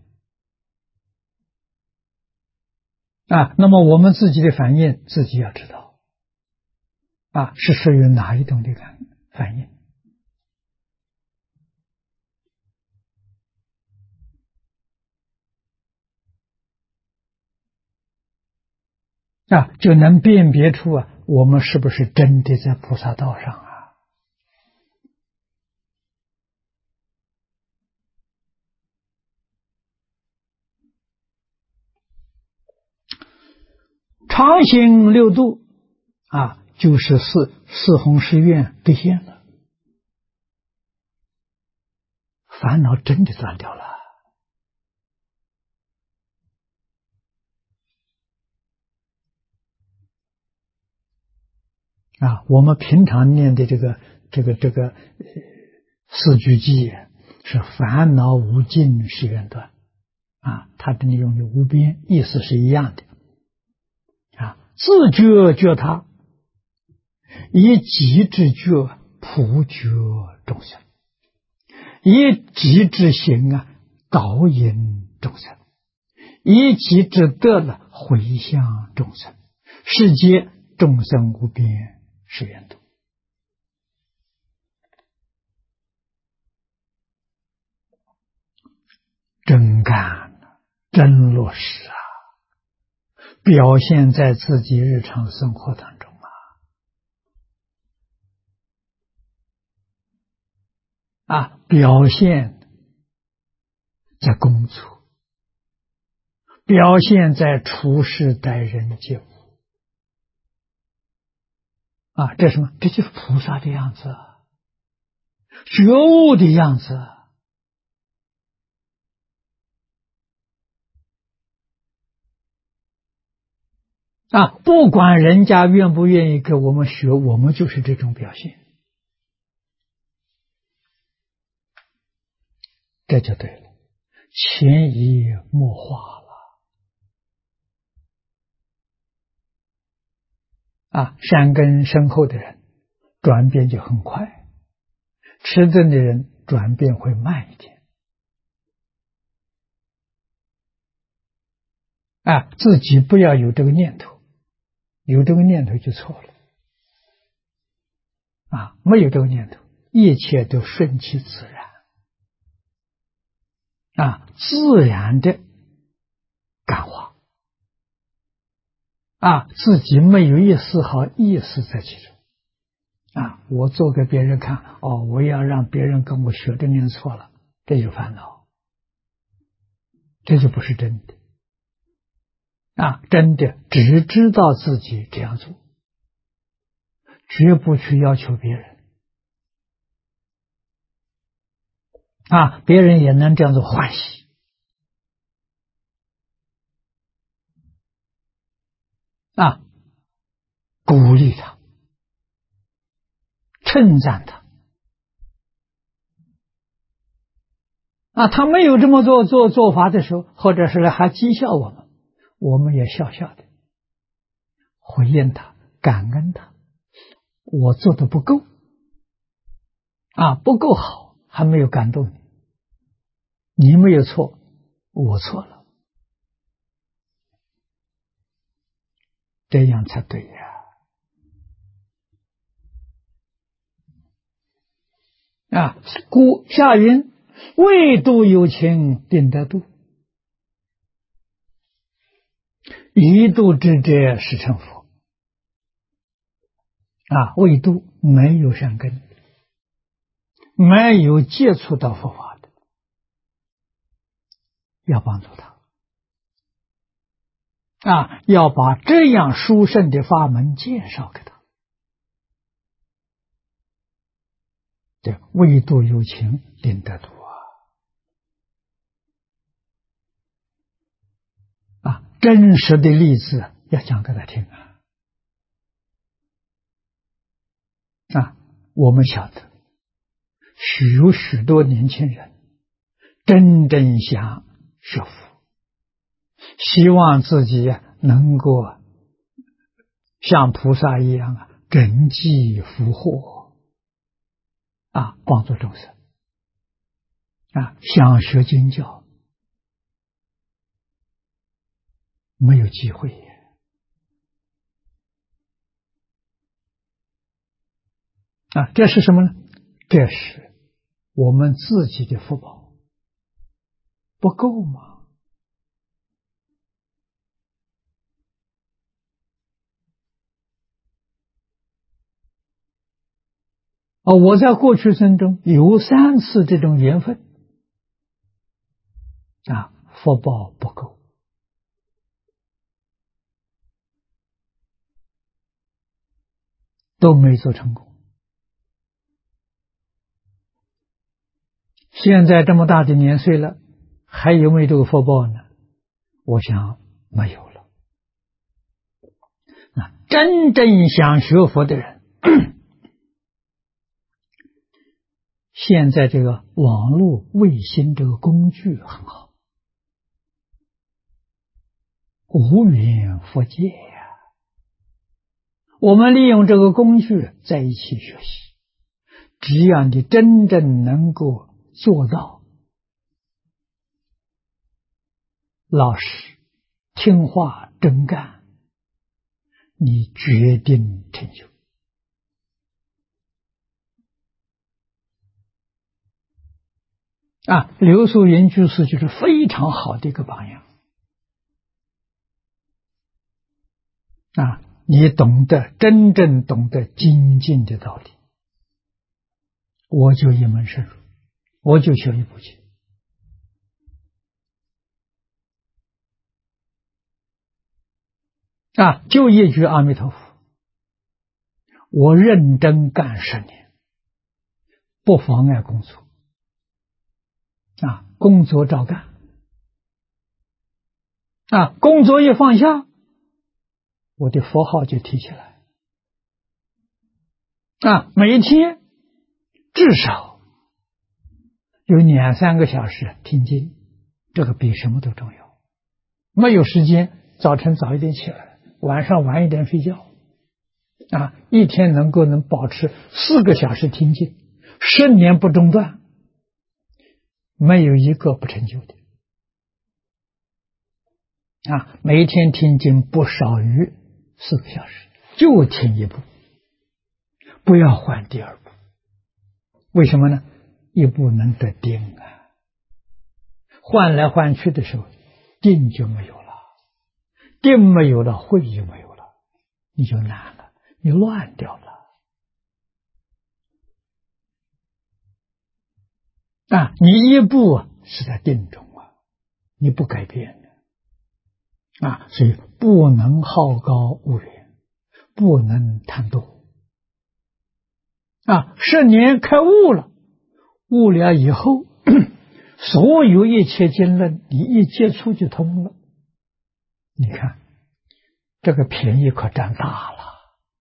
那么我们自己的反应自己要知道是属于哪一种的反应就能辨别出我们是不是真的在菩萨道上常行六度就是四弘誓愿兑现了，烦恼真的断掉了我们平常念的这个四句偈是烦恼无尽誓愿断它这里用的无边意思是一样的自觉觉他，以己之觉普觉众生，以己之行导引众生，以己之德回向众生，是皆众生无边誓愿度。真干，真落实表现在自己日常生活当中表现在工作，表现在处事待人接物这是什么？这就是菩萨的样子，觉悟的样子不管人家愿不愿意跟我们学，我们就是这种表现，这就对了，潜移默化了善根深厚的人转变就很快，迟钝的人转变会慢一点自己不要有这个念头，有这个念头就错了没有这个念头，一切都顺其自然自然的感化自己没有一丝毫意识在其中我做给别人看我要让别人跟我学的念错了，这就烦恼，这就不是真的真的只知道自己这样做，绝不去要求别人别人也能这样做欢喜鼓励他，称赞他他没有这么做法的时候，或者是还讥笑我们，我们也笑笑的回应他，感恩他，我做的不够不够好，还没有感动你，你没有错，我错了，这样才对故下云未度有情定得度，一度之者是成佛未度没有善根，没有接触到佛法的，要帮助他要把这样殊胜的法门介绍给他。未度有情定得度真实的例子要讲给他听我们晓得有许多年轻人真正想学佛，希望自己能够像菩萨一样赈济福祸帮助众生想学经教，没有机会这是什么呢？这是我们自己的福报不够吗？我在过去生中有3次这种缘分福报不够，都没做成功。现在这么大的年岁了，还有没有这个福报呢？我想没有了。真正想学佛的人，现在这个网络卫星这个工具很好，无缘佛界我们利用这个工具在一起学习，只要你真正能够做到老实、听话、真干，你决定成就。刘素云居士就是非常好的一个榜样你真正懂得精进的道理，我就一门深入，我就学一部经就一句阿弥陀佛，我认真干10年，不妨碍工作工作照干工作一放下，我的佛号就提起来每一天至少有2-3个小时听经，这个比什么都重要。没有时间，早晨早一点起来，晚上晚一点睡觉一天能保持4个小时听经，10年不中断，没有一个不成就的每一天听经不少于4个小时，就听一部，不要换第2部。为什么呢？一部能得定换来换去的时候，定就没有了，定没有了，慧就没有了，你就难了，你乱掉了你一步是在定中你不改变所以不能好高骛远，不能贪多10年开悟了，悟了以后所有一切经论你一接触就通了，你看这个便宜可占大了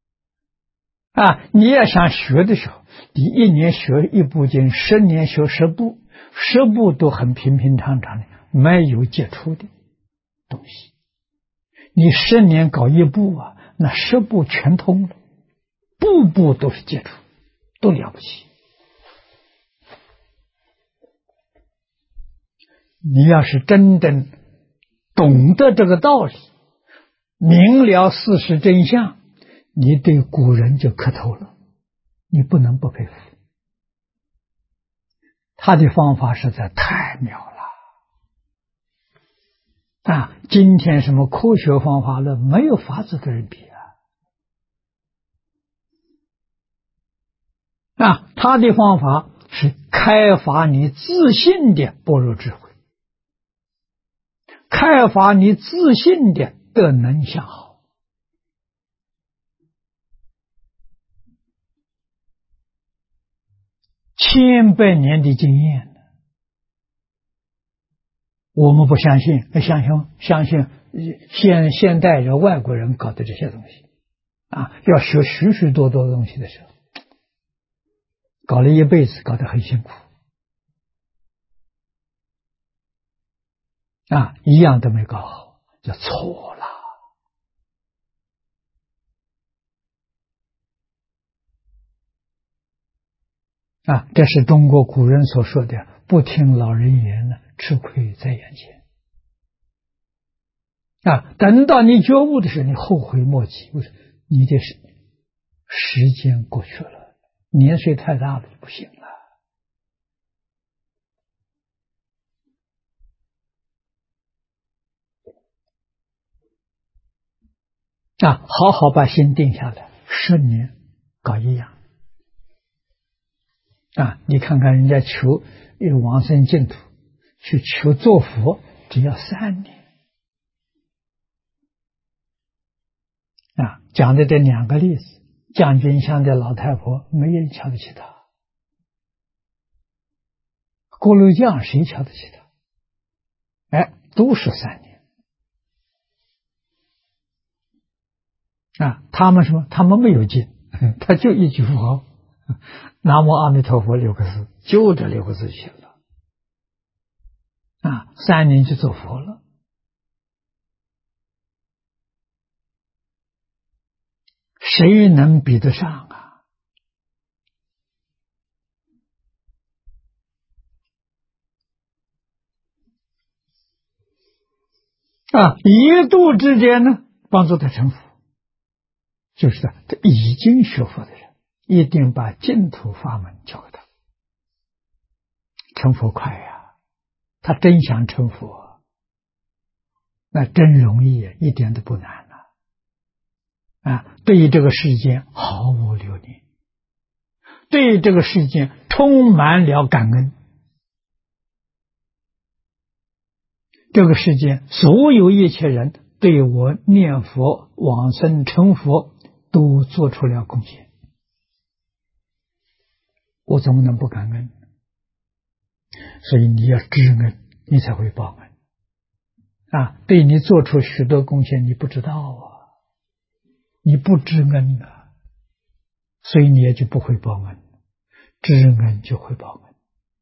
你要想学的时候，你1年学一部经，10年学10部，10部都很平平常常的，没有接触的东西。你10年搞一部那10部全通了，步步都是接触，都了不起。你要是真正懂得这个道理，明了事实真相，你对古人就磕头了，你不能不佩服。他的方法实在太妙了今天什么科学方法论没有法子跟人比他的方法是开发你自信的般若智慧，开发你自信的德能相好，1000百年的经验，我们不相信，相信现代人外国人搞的这些东西要学许许多多东西的时候， 搞了一辈子，搞得很辛苦啊，一样都没搞好，就错了啊！这是中国古人所说的“不听老人言呢，吃亏在眼前”啊！等到你觉悟的时候，你后悔莫及。为什么？你的时间过去了，年岁太大了，不行了。啊，好好把心定下来，10年搞一样啊！你看看人家求往生净土，去求做佛，只要3年啊！讲的这2个例子，将军乡的老太婆，没人瞧得起她；锅炉匠谁瞧得起她？哎，都是3年啊！他们什么？他们没有经，他就一句佛号，南无阿弥陀佛6个字，就这6个字就行了啊！3年就做佛了。谁能比得上啊？啊，一度之间呢，帮助他成佛，就是这已经学佛的人，一定把净土法门教给他，成佛快呀！他真想成佛，那真容易，一点都不难啊！对于这个世间毫无留恋，对于这个世间充满了感恩。这个世间所有一切人对我念佛往生成佛都做出了贡献，我怎么能不感恩？所以你要知恩，你才会报恩啊！对你做出许多贡献，你不知道啊，你不知恩啊，所以你也就不会报恩，知恩就会报恩。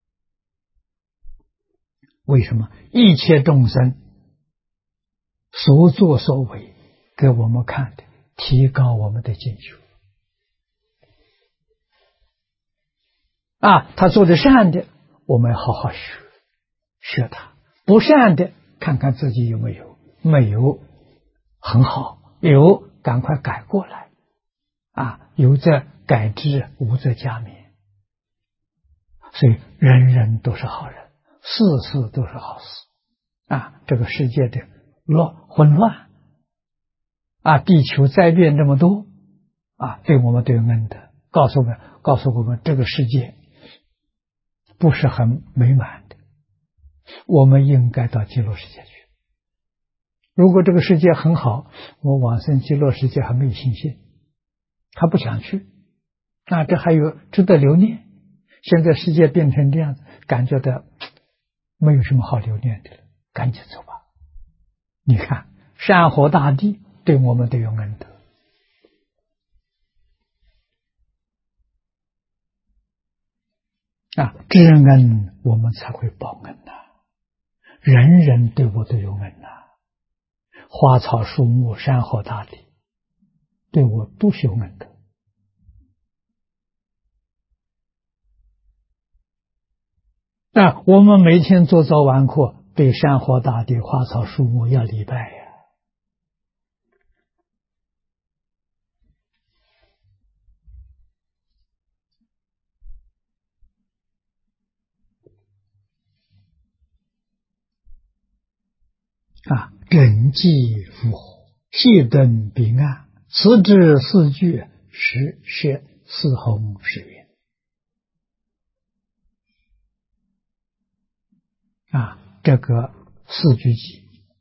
为什么？一切众生所作所为给我们看的，提高我们的境界啊！他做的善的，我们好好学他；不善的，看看自己有没有，没有很好，有赶快改过来啊！有则改之，无则加勉。所以人人都是好人，事事都是好事啊！这个世界的混乱啊，地球灾变这么多啊，对我们都有恩德，告诉我们这个世界不是很美满的，我们应该到极乐世界去。如果这个世界很好，我往生极乐世界还没有信心，他不想去，那这还有值得留念。现在世界变成这样子，感觉到没有什么好留恋的了，赶紧走吧。你看山河大地对我们都有恩德啊，知恩我们才会报恩呐。人人对我都有恩呐，花草树木山河大地对我都是有恩德啊。我们每天做早晚课，对山河大地花草树木要礼拜呀。啊，人迹复活，谢顿彼岸，此之四句，十摄四弘誓愿。啊，这个四句偈、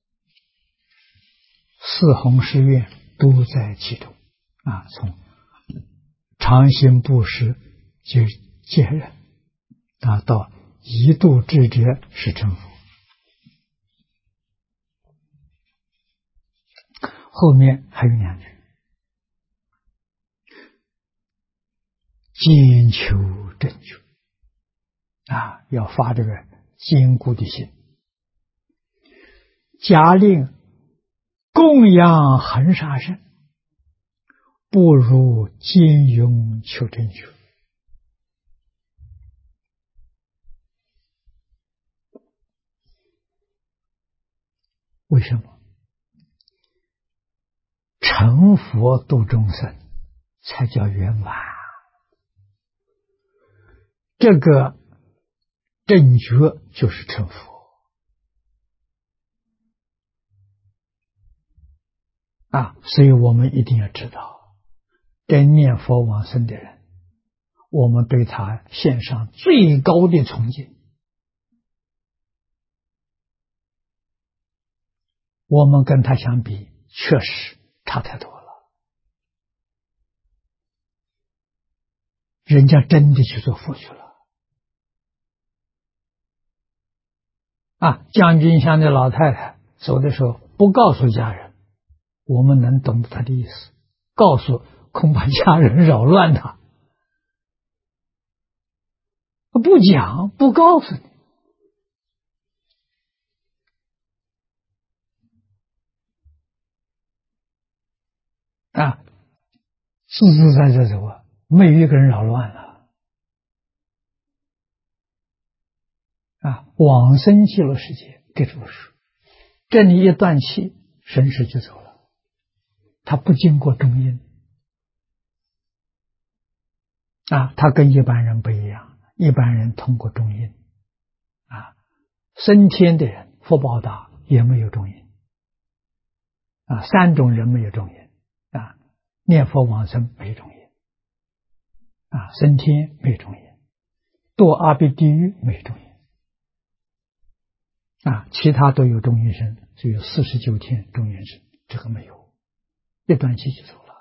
四弘誓愿都在其中。啊，从常行布施接人啊，到一度智者是成佛。后面还有2句：坚求正觉要发这个坚固的心。假令供养恒沙圣，不如兼用求正觉。为什么？成佛度众生才叫圆满。这个正觉就是成佛所以我们一定要知道，真念佛往生的人，我们对他献上最高的崇敬。我们跟他相比，确实差太多了。人家真的去做佛去了将军乡的老太太走的时候不告诉家人，我们能懂得他的意思，告诉恐怕家人扰乱他，不讲不告诉你自自在在走没有一个人扰乱了往生极乐世界给诸说，这里一断气，神识就走了，他不经过中阴他跟一般人不一样，一般人通过中阴升天的人福报大也没有中阴三种人没有中阴念佛往生没有中阴升天没有中阴，堕阿鼻地狱没有中阴其他都有中阴身，只有49天中阴身，这个没有，一断气就走了。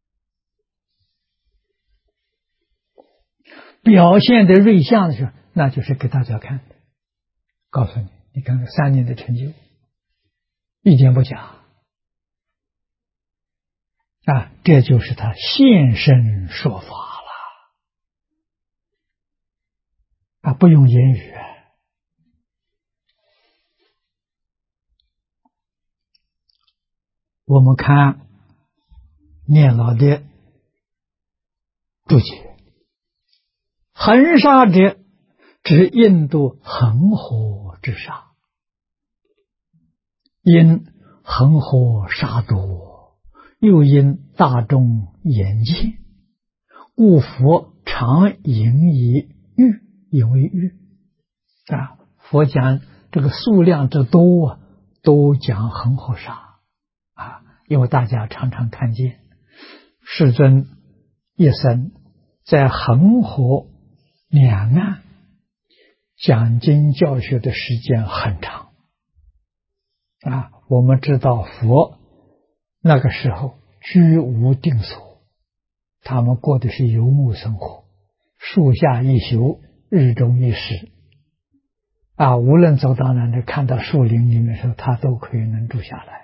表现的瑞相的时候，那就是给大家看的，告诉你，你看看3年的成就，一点不假这就是他现身说法了不用言语我们看念老的注解，恒沙者指印度恒河之沙，因恒河沙多，又因大众眼见，故佛常引以喻，引为喻佛讲这个数量之多都讲恒河沙因为大家常常看见世尊一生在恒河两岸讲经教学的时间很长我们知道佛那个时候居无定所，他们过的是游牧生活，树下一宿，日中一时无论走到哪里看到树林里面的时候，他都可以能住下来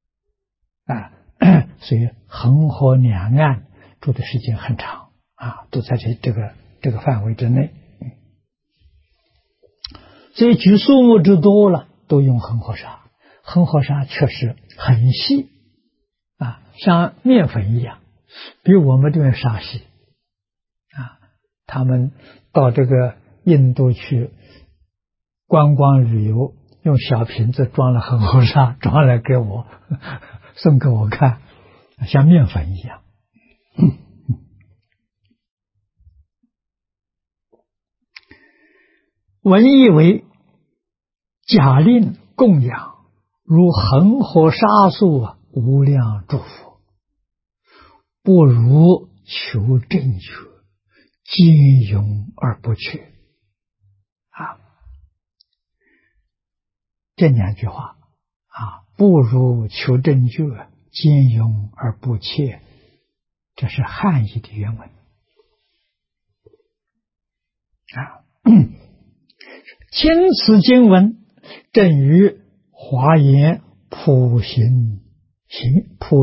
所以恒河两岸住的时间很长都在这个范围之内所以举数目之多了，都用恒河沙。恒河沙确实很细像面粉一样，比我们这边沙细他们到这个印度去观光旅游，用小瓶子装了恒河沙，装来给我送给我看，像面粉一样文意为假令供养如恒河沙数无量诸佛，不如求正觉，兼容而不缺这2句话不如求正觉，兼容而不缺，这是汉译的原文今此经文正与华严普贤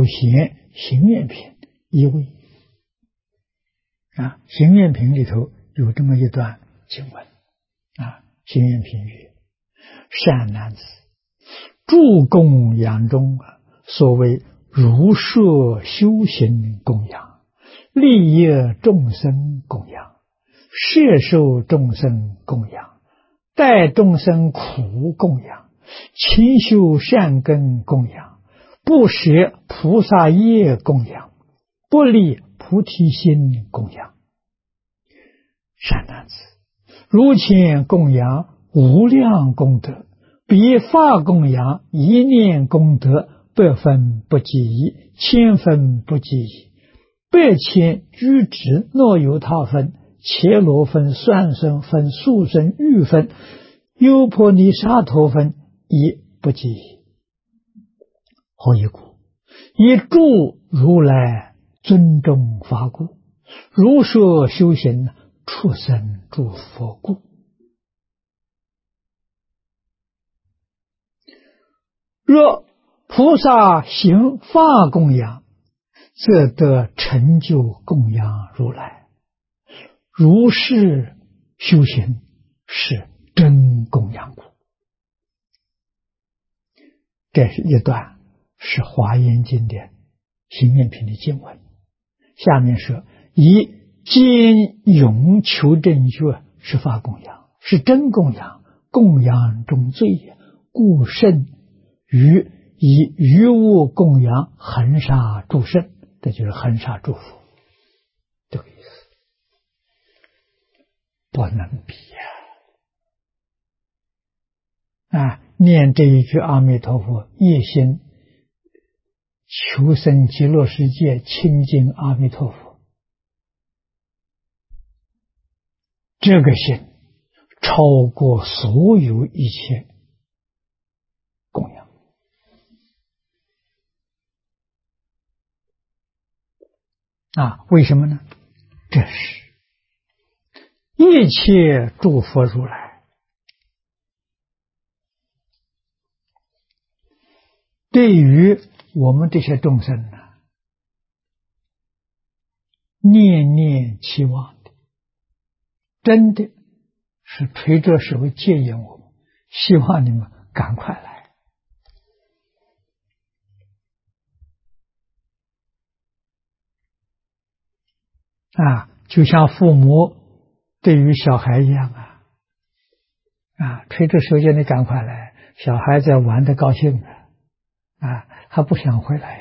行愿品一位行愿品里头有这么一段经文行愿品语：善男子，诸供养中所谓如摄修行供养，利益众生供养，摄受众生供养，待众生苦供养，勤修善根供养，不舍菩萨业供养，不离菩提心供养。善男子，如前供养无量功德，比法供养一念功德百分不及矣，千分不及矣。百千居止若有他分，伽罗分、算身分、速身、欲分、优婆尼沙陀分，亦不及矣。何以故？以助如来尊重法故，如说修行出生诸佛故。若菩萨行法供养，则得成就供养如来。如是修行，是真供养故。这是一段是华严经典行愿品的经文。下面说，以坚勇求正觉是法供养，是真供养，供养中最也，故甚于以于物供养恒沙诸圣，这就是恒沙诸佛，这个意思，不能比念这一句阿弥陀佛，一心求生极乐世界，亲近阿弥陀佛，这个心超过所有一切供养为什么呢？这是一切诸佛如来对于我们这些众生念念期望的，真的是垂着手接引我们，希望你们赶快来就像父母对于小孩一样垂着手叫你赶快来，小孩子玩得高兴还不想回来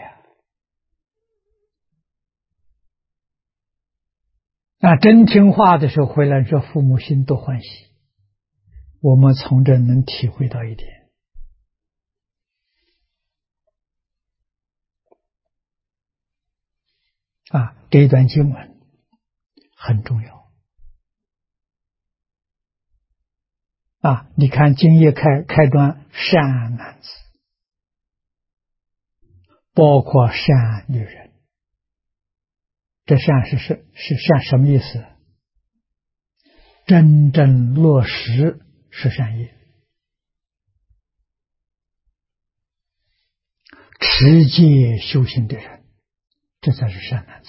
真听话的时候回来，这父母心多欢喜。我们从这能体会到一点这一段经文很重要你看经页开端，善男子，包括善女人，这善是善什么意思？真正落实是善业，持戒修行的人，这才是善男子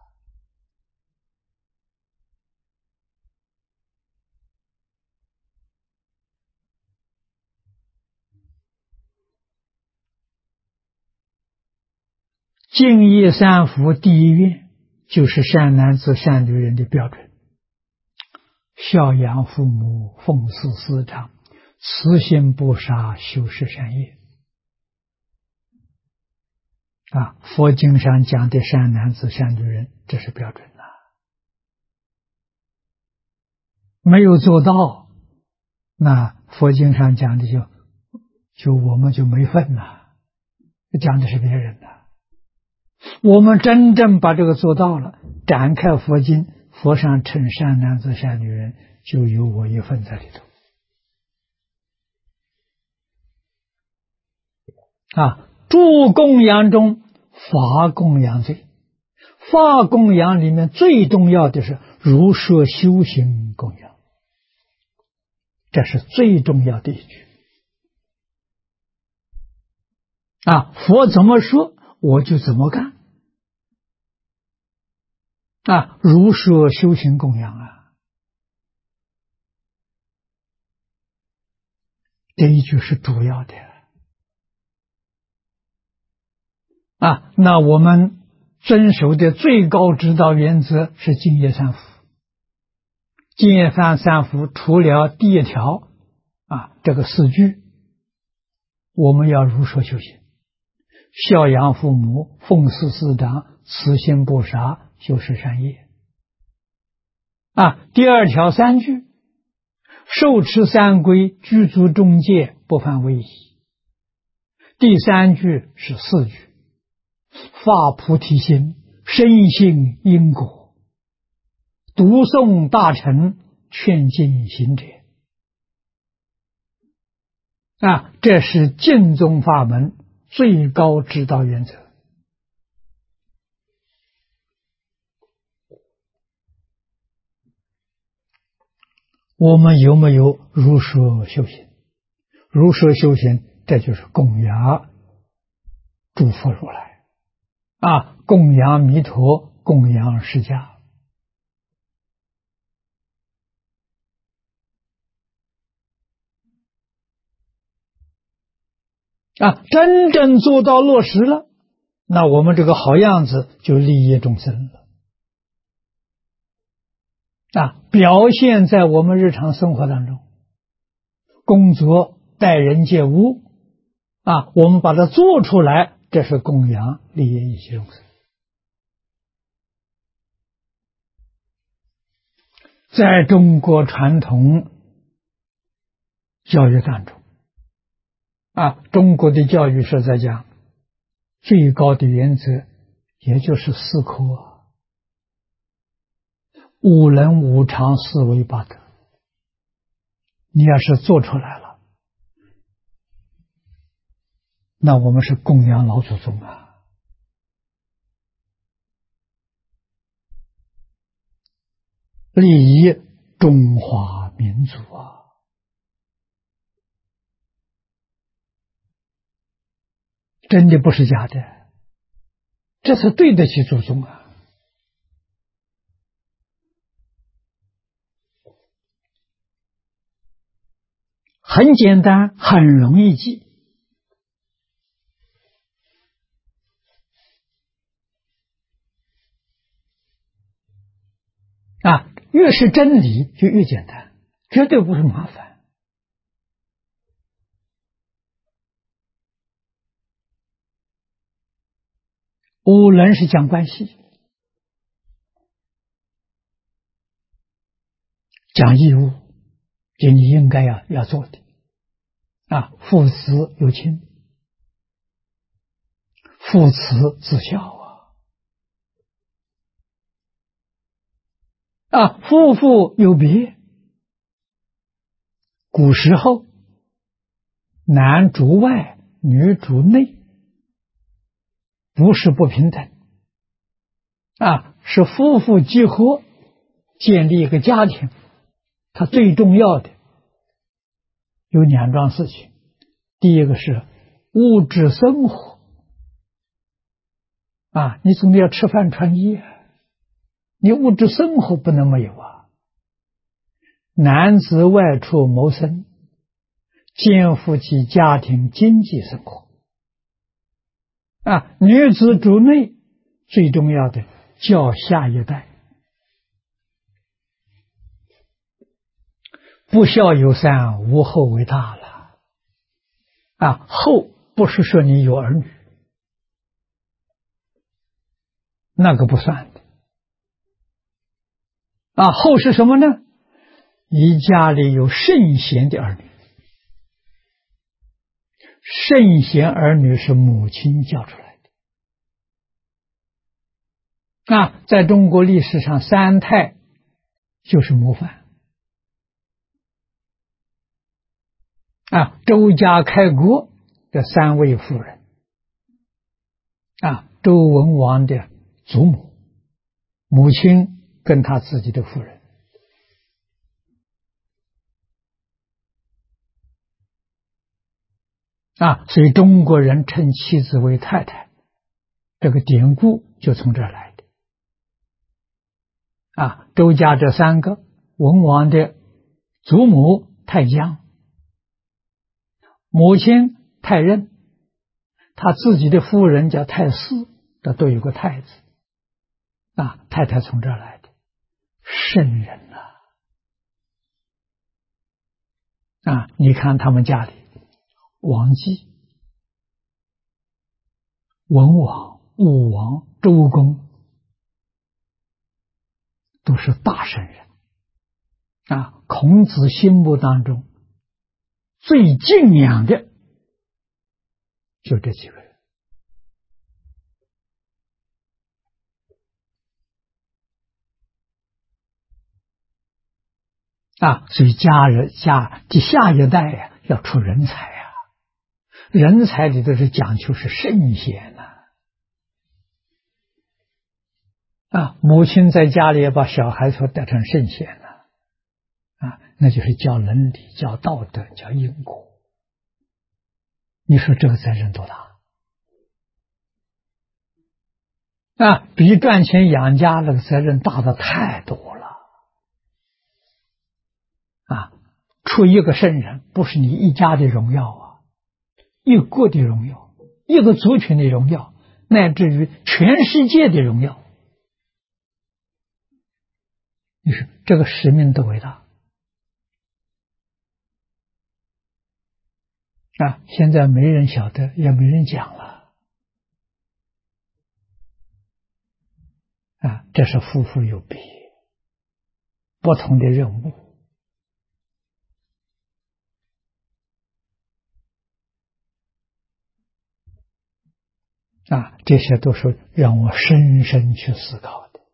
净业三福第一愿，就是善男子善女人的标准。孝养父母，奉事师长，慈心不杀，修持善业佛经上讲的善男子善女人，这是标准没有做到，那佛经上讲的就我们就没份讲的是别人我们真正把这个做到了，展开佛经，佛上称善男子善女人，就有我一份在里头诸供养中法供养最，法供养里面最重要的是如说修行供养，这是最重要的一句佛怎么说我就怎么干如说修行供养这一句是主要的啊。那我们遵守的最高指导原则是净业三福。净业三福除了第一条啊，这个4句，我们要如说修行：孝养父母，奉事师长，慈心不杀，修持善业。啊，第2条3句，受持三规，具足中戒，不犯威仪。第3句是4句，发菩提心，深信因果，读诵大乘，劝进行者。啊，这是净宗法门最高指导原则。我们有没有如说修行？如说修行，这就是供养诸佛如来啊，供养弥陀，供养释迦。啊，真正做到落实了，那我们这个好样子就利益众生了。啊，表现在我们日常生活当中，工作、待人接物，啊，我们把它做出来，这是供养利益一切众生。在中国传统教育当中，啊，中国的教育是在讲最高的原则，也就是4科：5伦、5常、4维8德。你要是做出来了，那我们是供养老祖宗啊，利益中华民族啊。真的不是假的，这是对得起祖宗啊。很简单，很容易记啊。越是真理就越简单，绝对不是麻烦。5伦是讲关系，讲义务，就你应该要做的啊。父慈有亲，父慈子孝啊。夫妇有别，古时候男主外，女主内，不是不平等啊，是夫妇结合建立一个家庭，它最重要的有2桩事情。第一个是物质生活啊，你总得要吃饭穿衣啊，你物质生活不能没有啊。男子外出谋生，肩负起家庭经济生活啊。女子主内，最重要的教下一代。不孝有三，无后为大了啊。后不是说你有儿女，那个不算的啊。后是什么呢？你家里有圣贤的儿女，圣贤儿女是母亲教出来的啊。在中国历史上，3太就是模范啊。周家开国的3位夫人啊，周文王的祖母，母亲跟他自己的夫人啊，所以中国人称妻子为太太，这个典故就从这儿来的啊。周家这3个，文王的祖母太姜母亲太任，他自己的夫人叫太师，这都有个太字啊，太太从这儿来的，圣人啊！你看他们家里，王姬、文王、武王、周公，都是大圣人啊！孔子心目当中最敬仰的就这几个人啊！所以下一代呀，要出人才啊！人才里头是讲究是圣贤啊！母亲在家里把小孩所带成圣贤了啊，那就是教伦理、教道德、教因果。你说这个责任多大啊？比赚钱养家那个责任大的太多了啊！出一个圣人，不是你一家的荣耀啊，一个国的荣耀，一个族群的荣耀，乃至于全世界的荣耀。你说这个使命多伟大啊！现在没人晓得，也没人讲了啊！这是夫妇有别，不同的任务啊！这些都是让我深深去思考的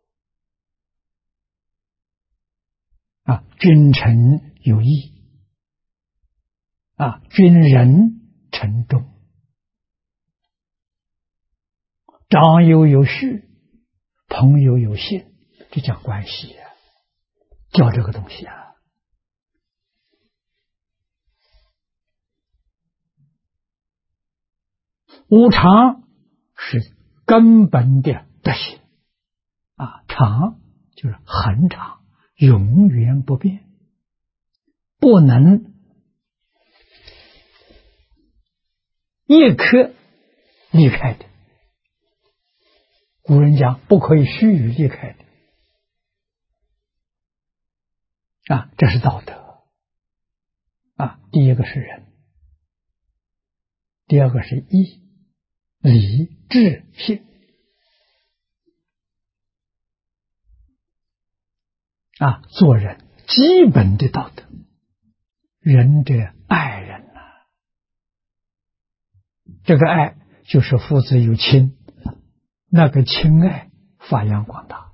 啊！君臣有义啊，君仁臣忠，长幼有序，朋友有信，这讲关系啊，教这个东西啊。无常是根本的德行啊，常就是恒常，永远不变，不能一刻离开的。古人讲不可以须臾离开的啊，这是道德啊。第一个是仁，第二个是义、礼、智、信啊。做人基本的道德，仁者爱人这个爱就是父子有亲，那个亲爱发扬光大。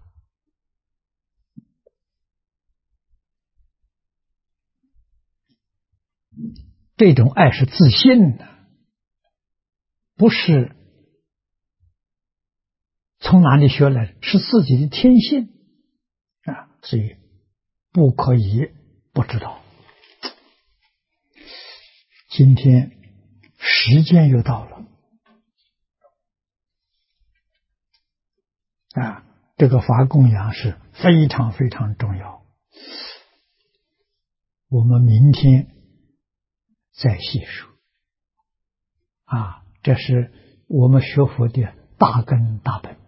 这种爱是自信的，不是从哪里学来的，是自己的天性啊，所以不可以不知道。今天时间又到了啊，这个法供养是非常非常重要，我们明天再细说啊，这是我们学佛的大根大本。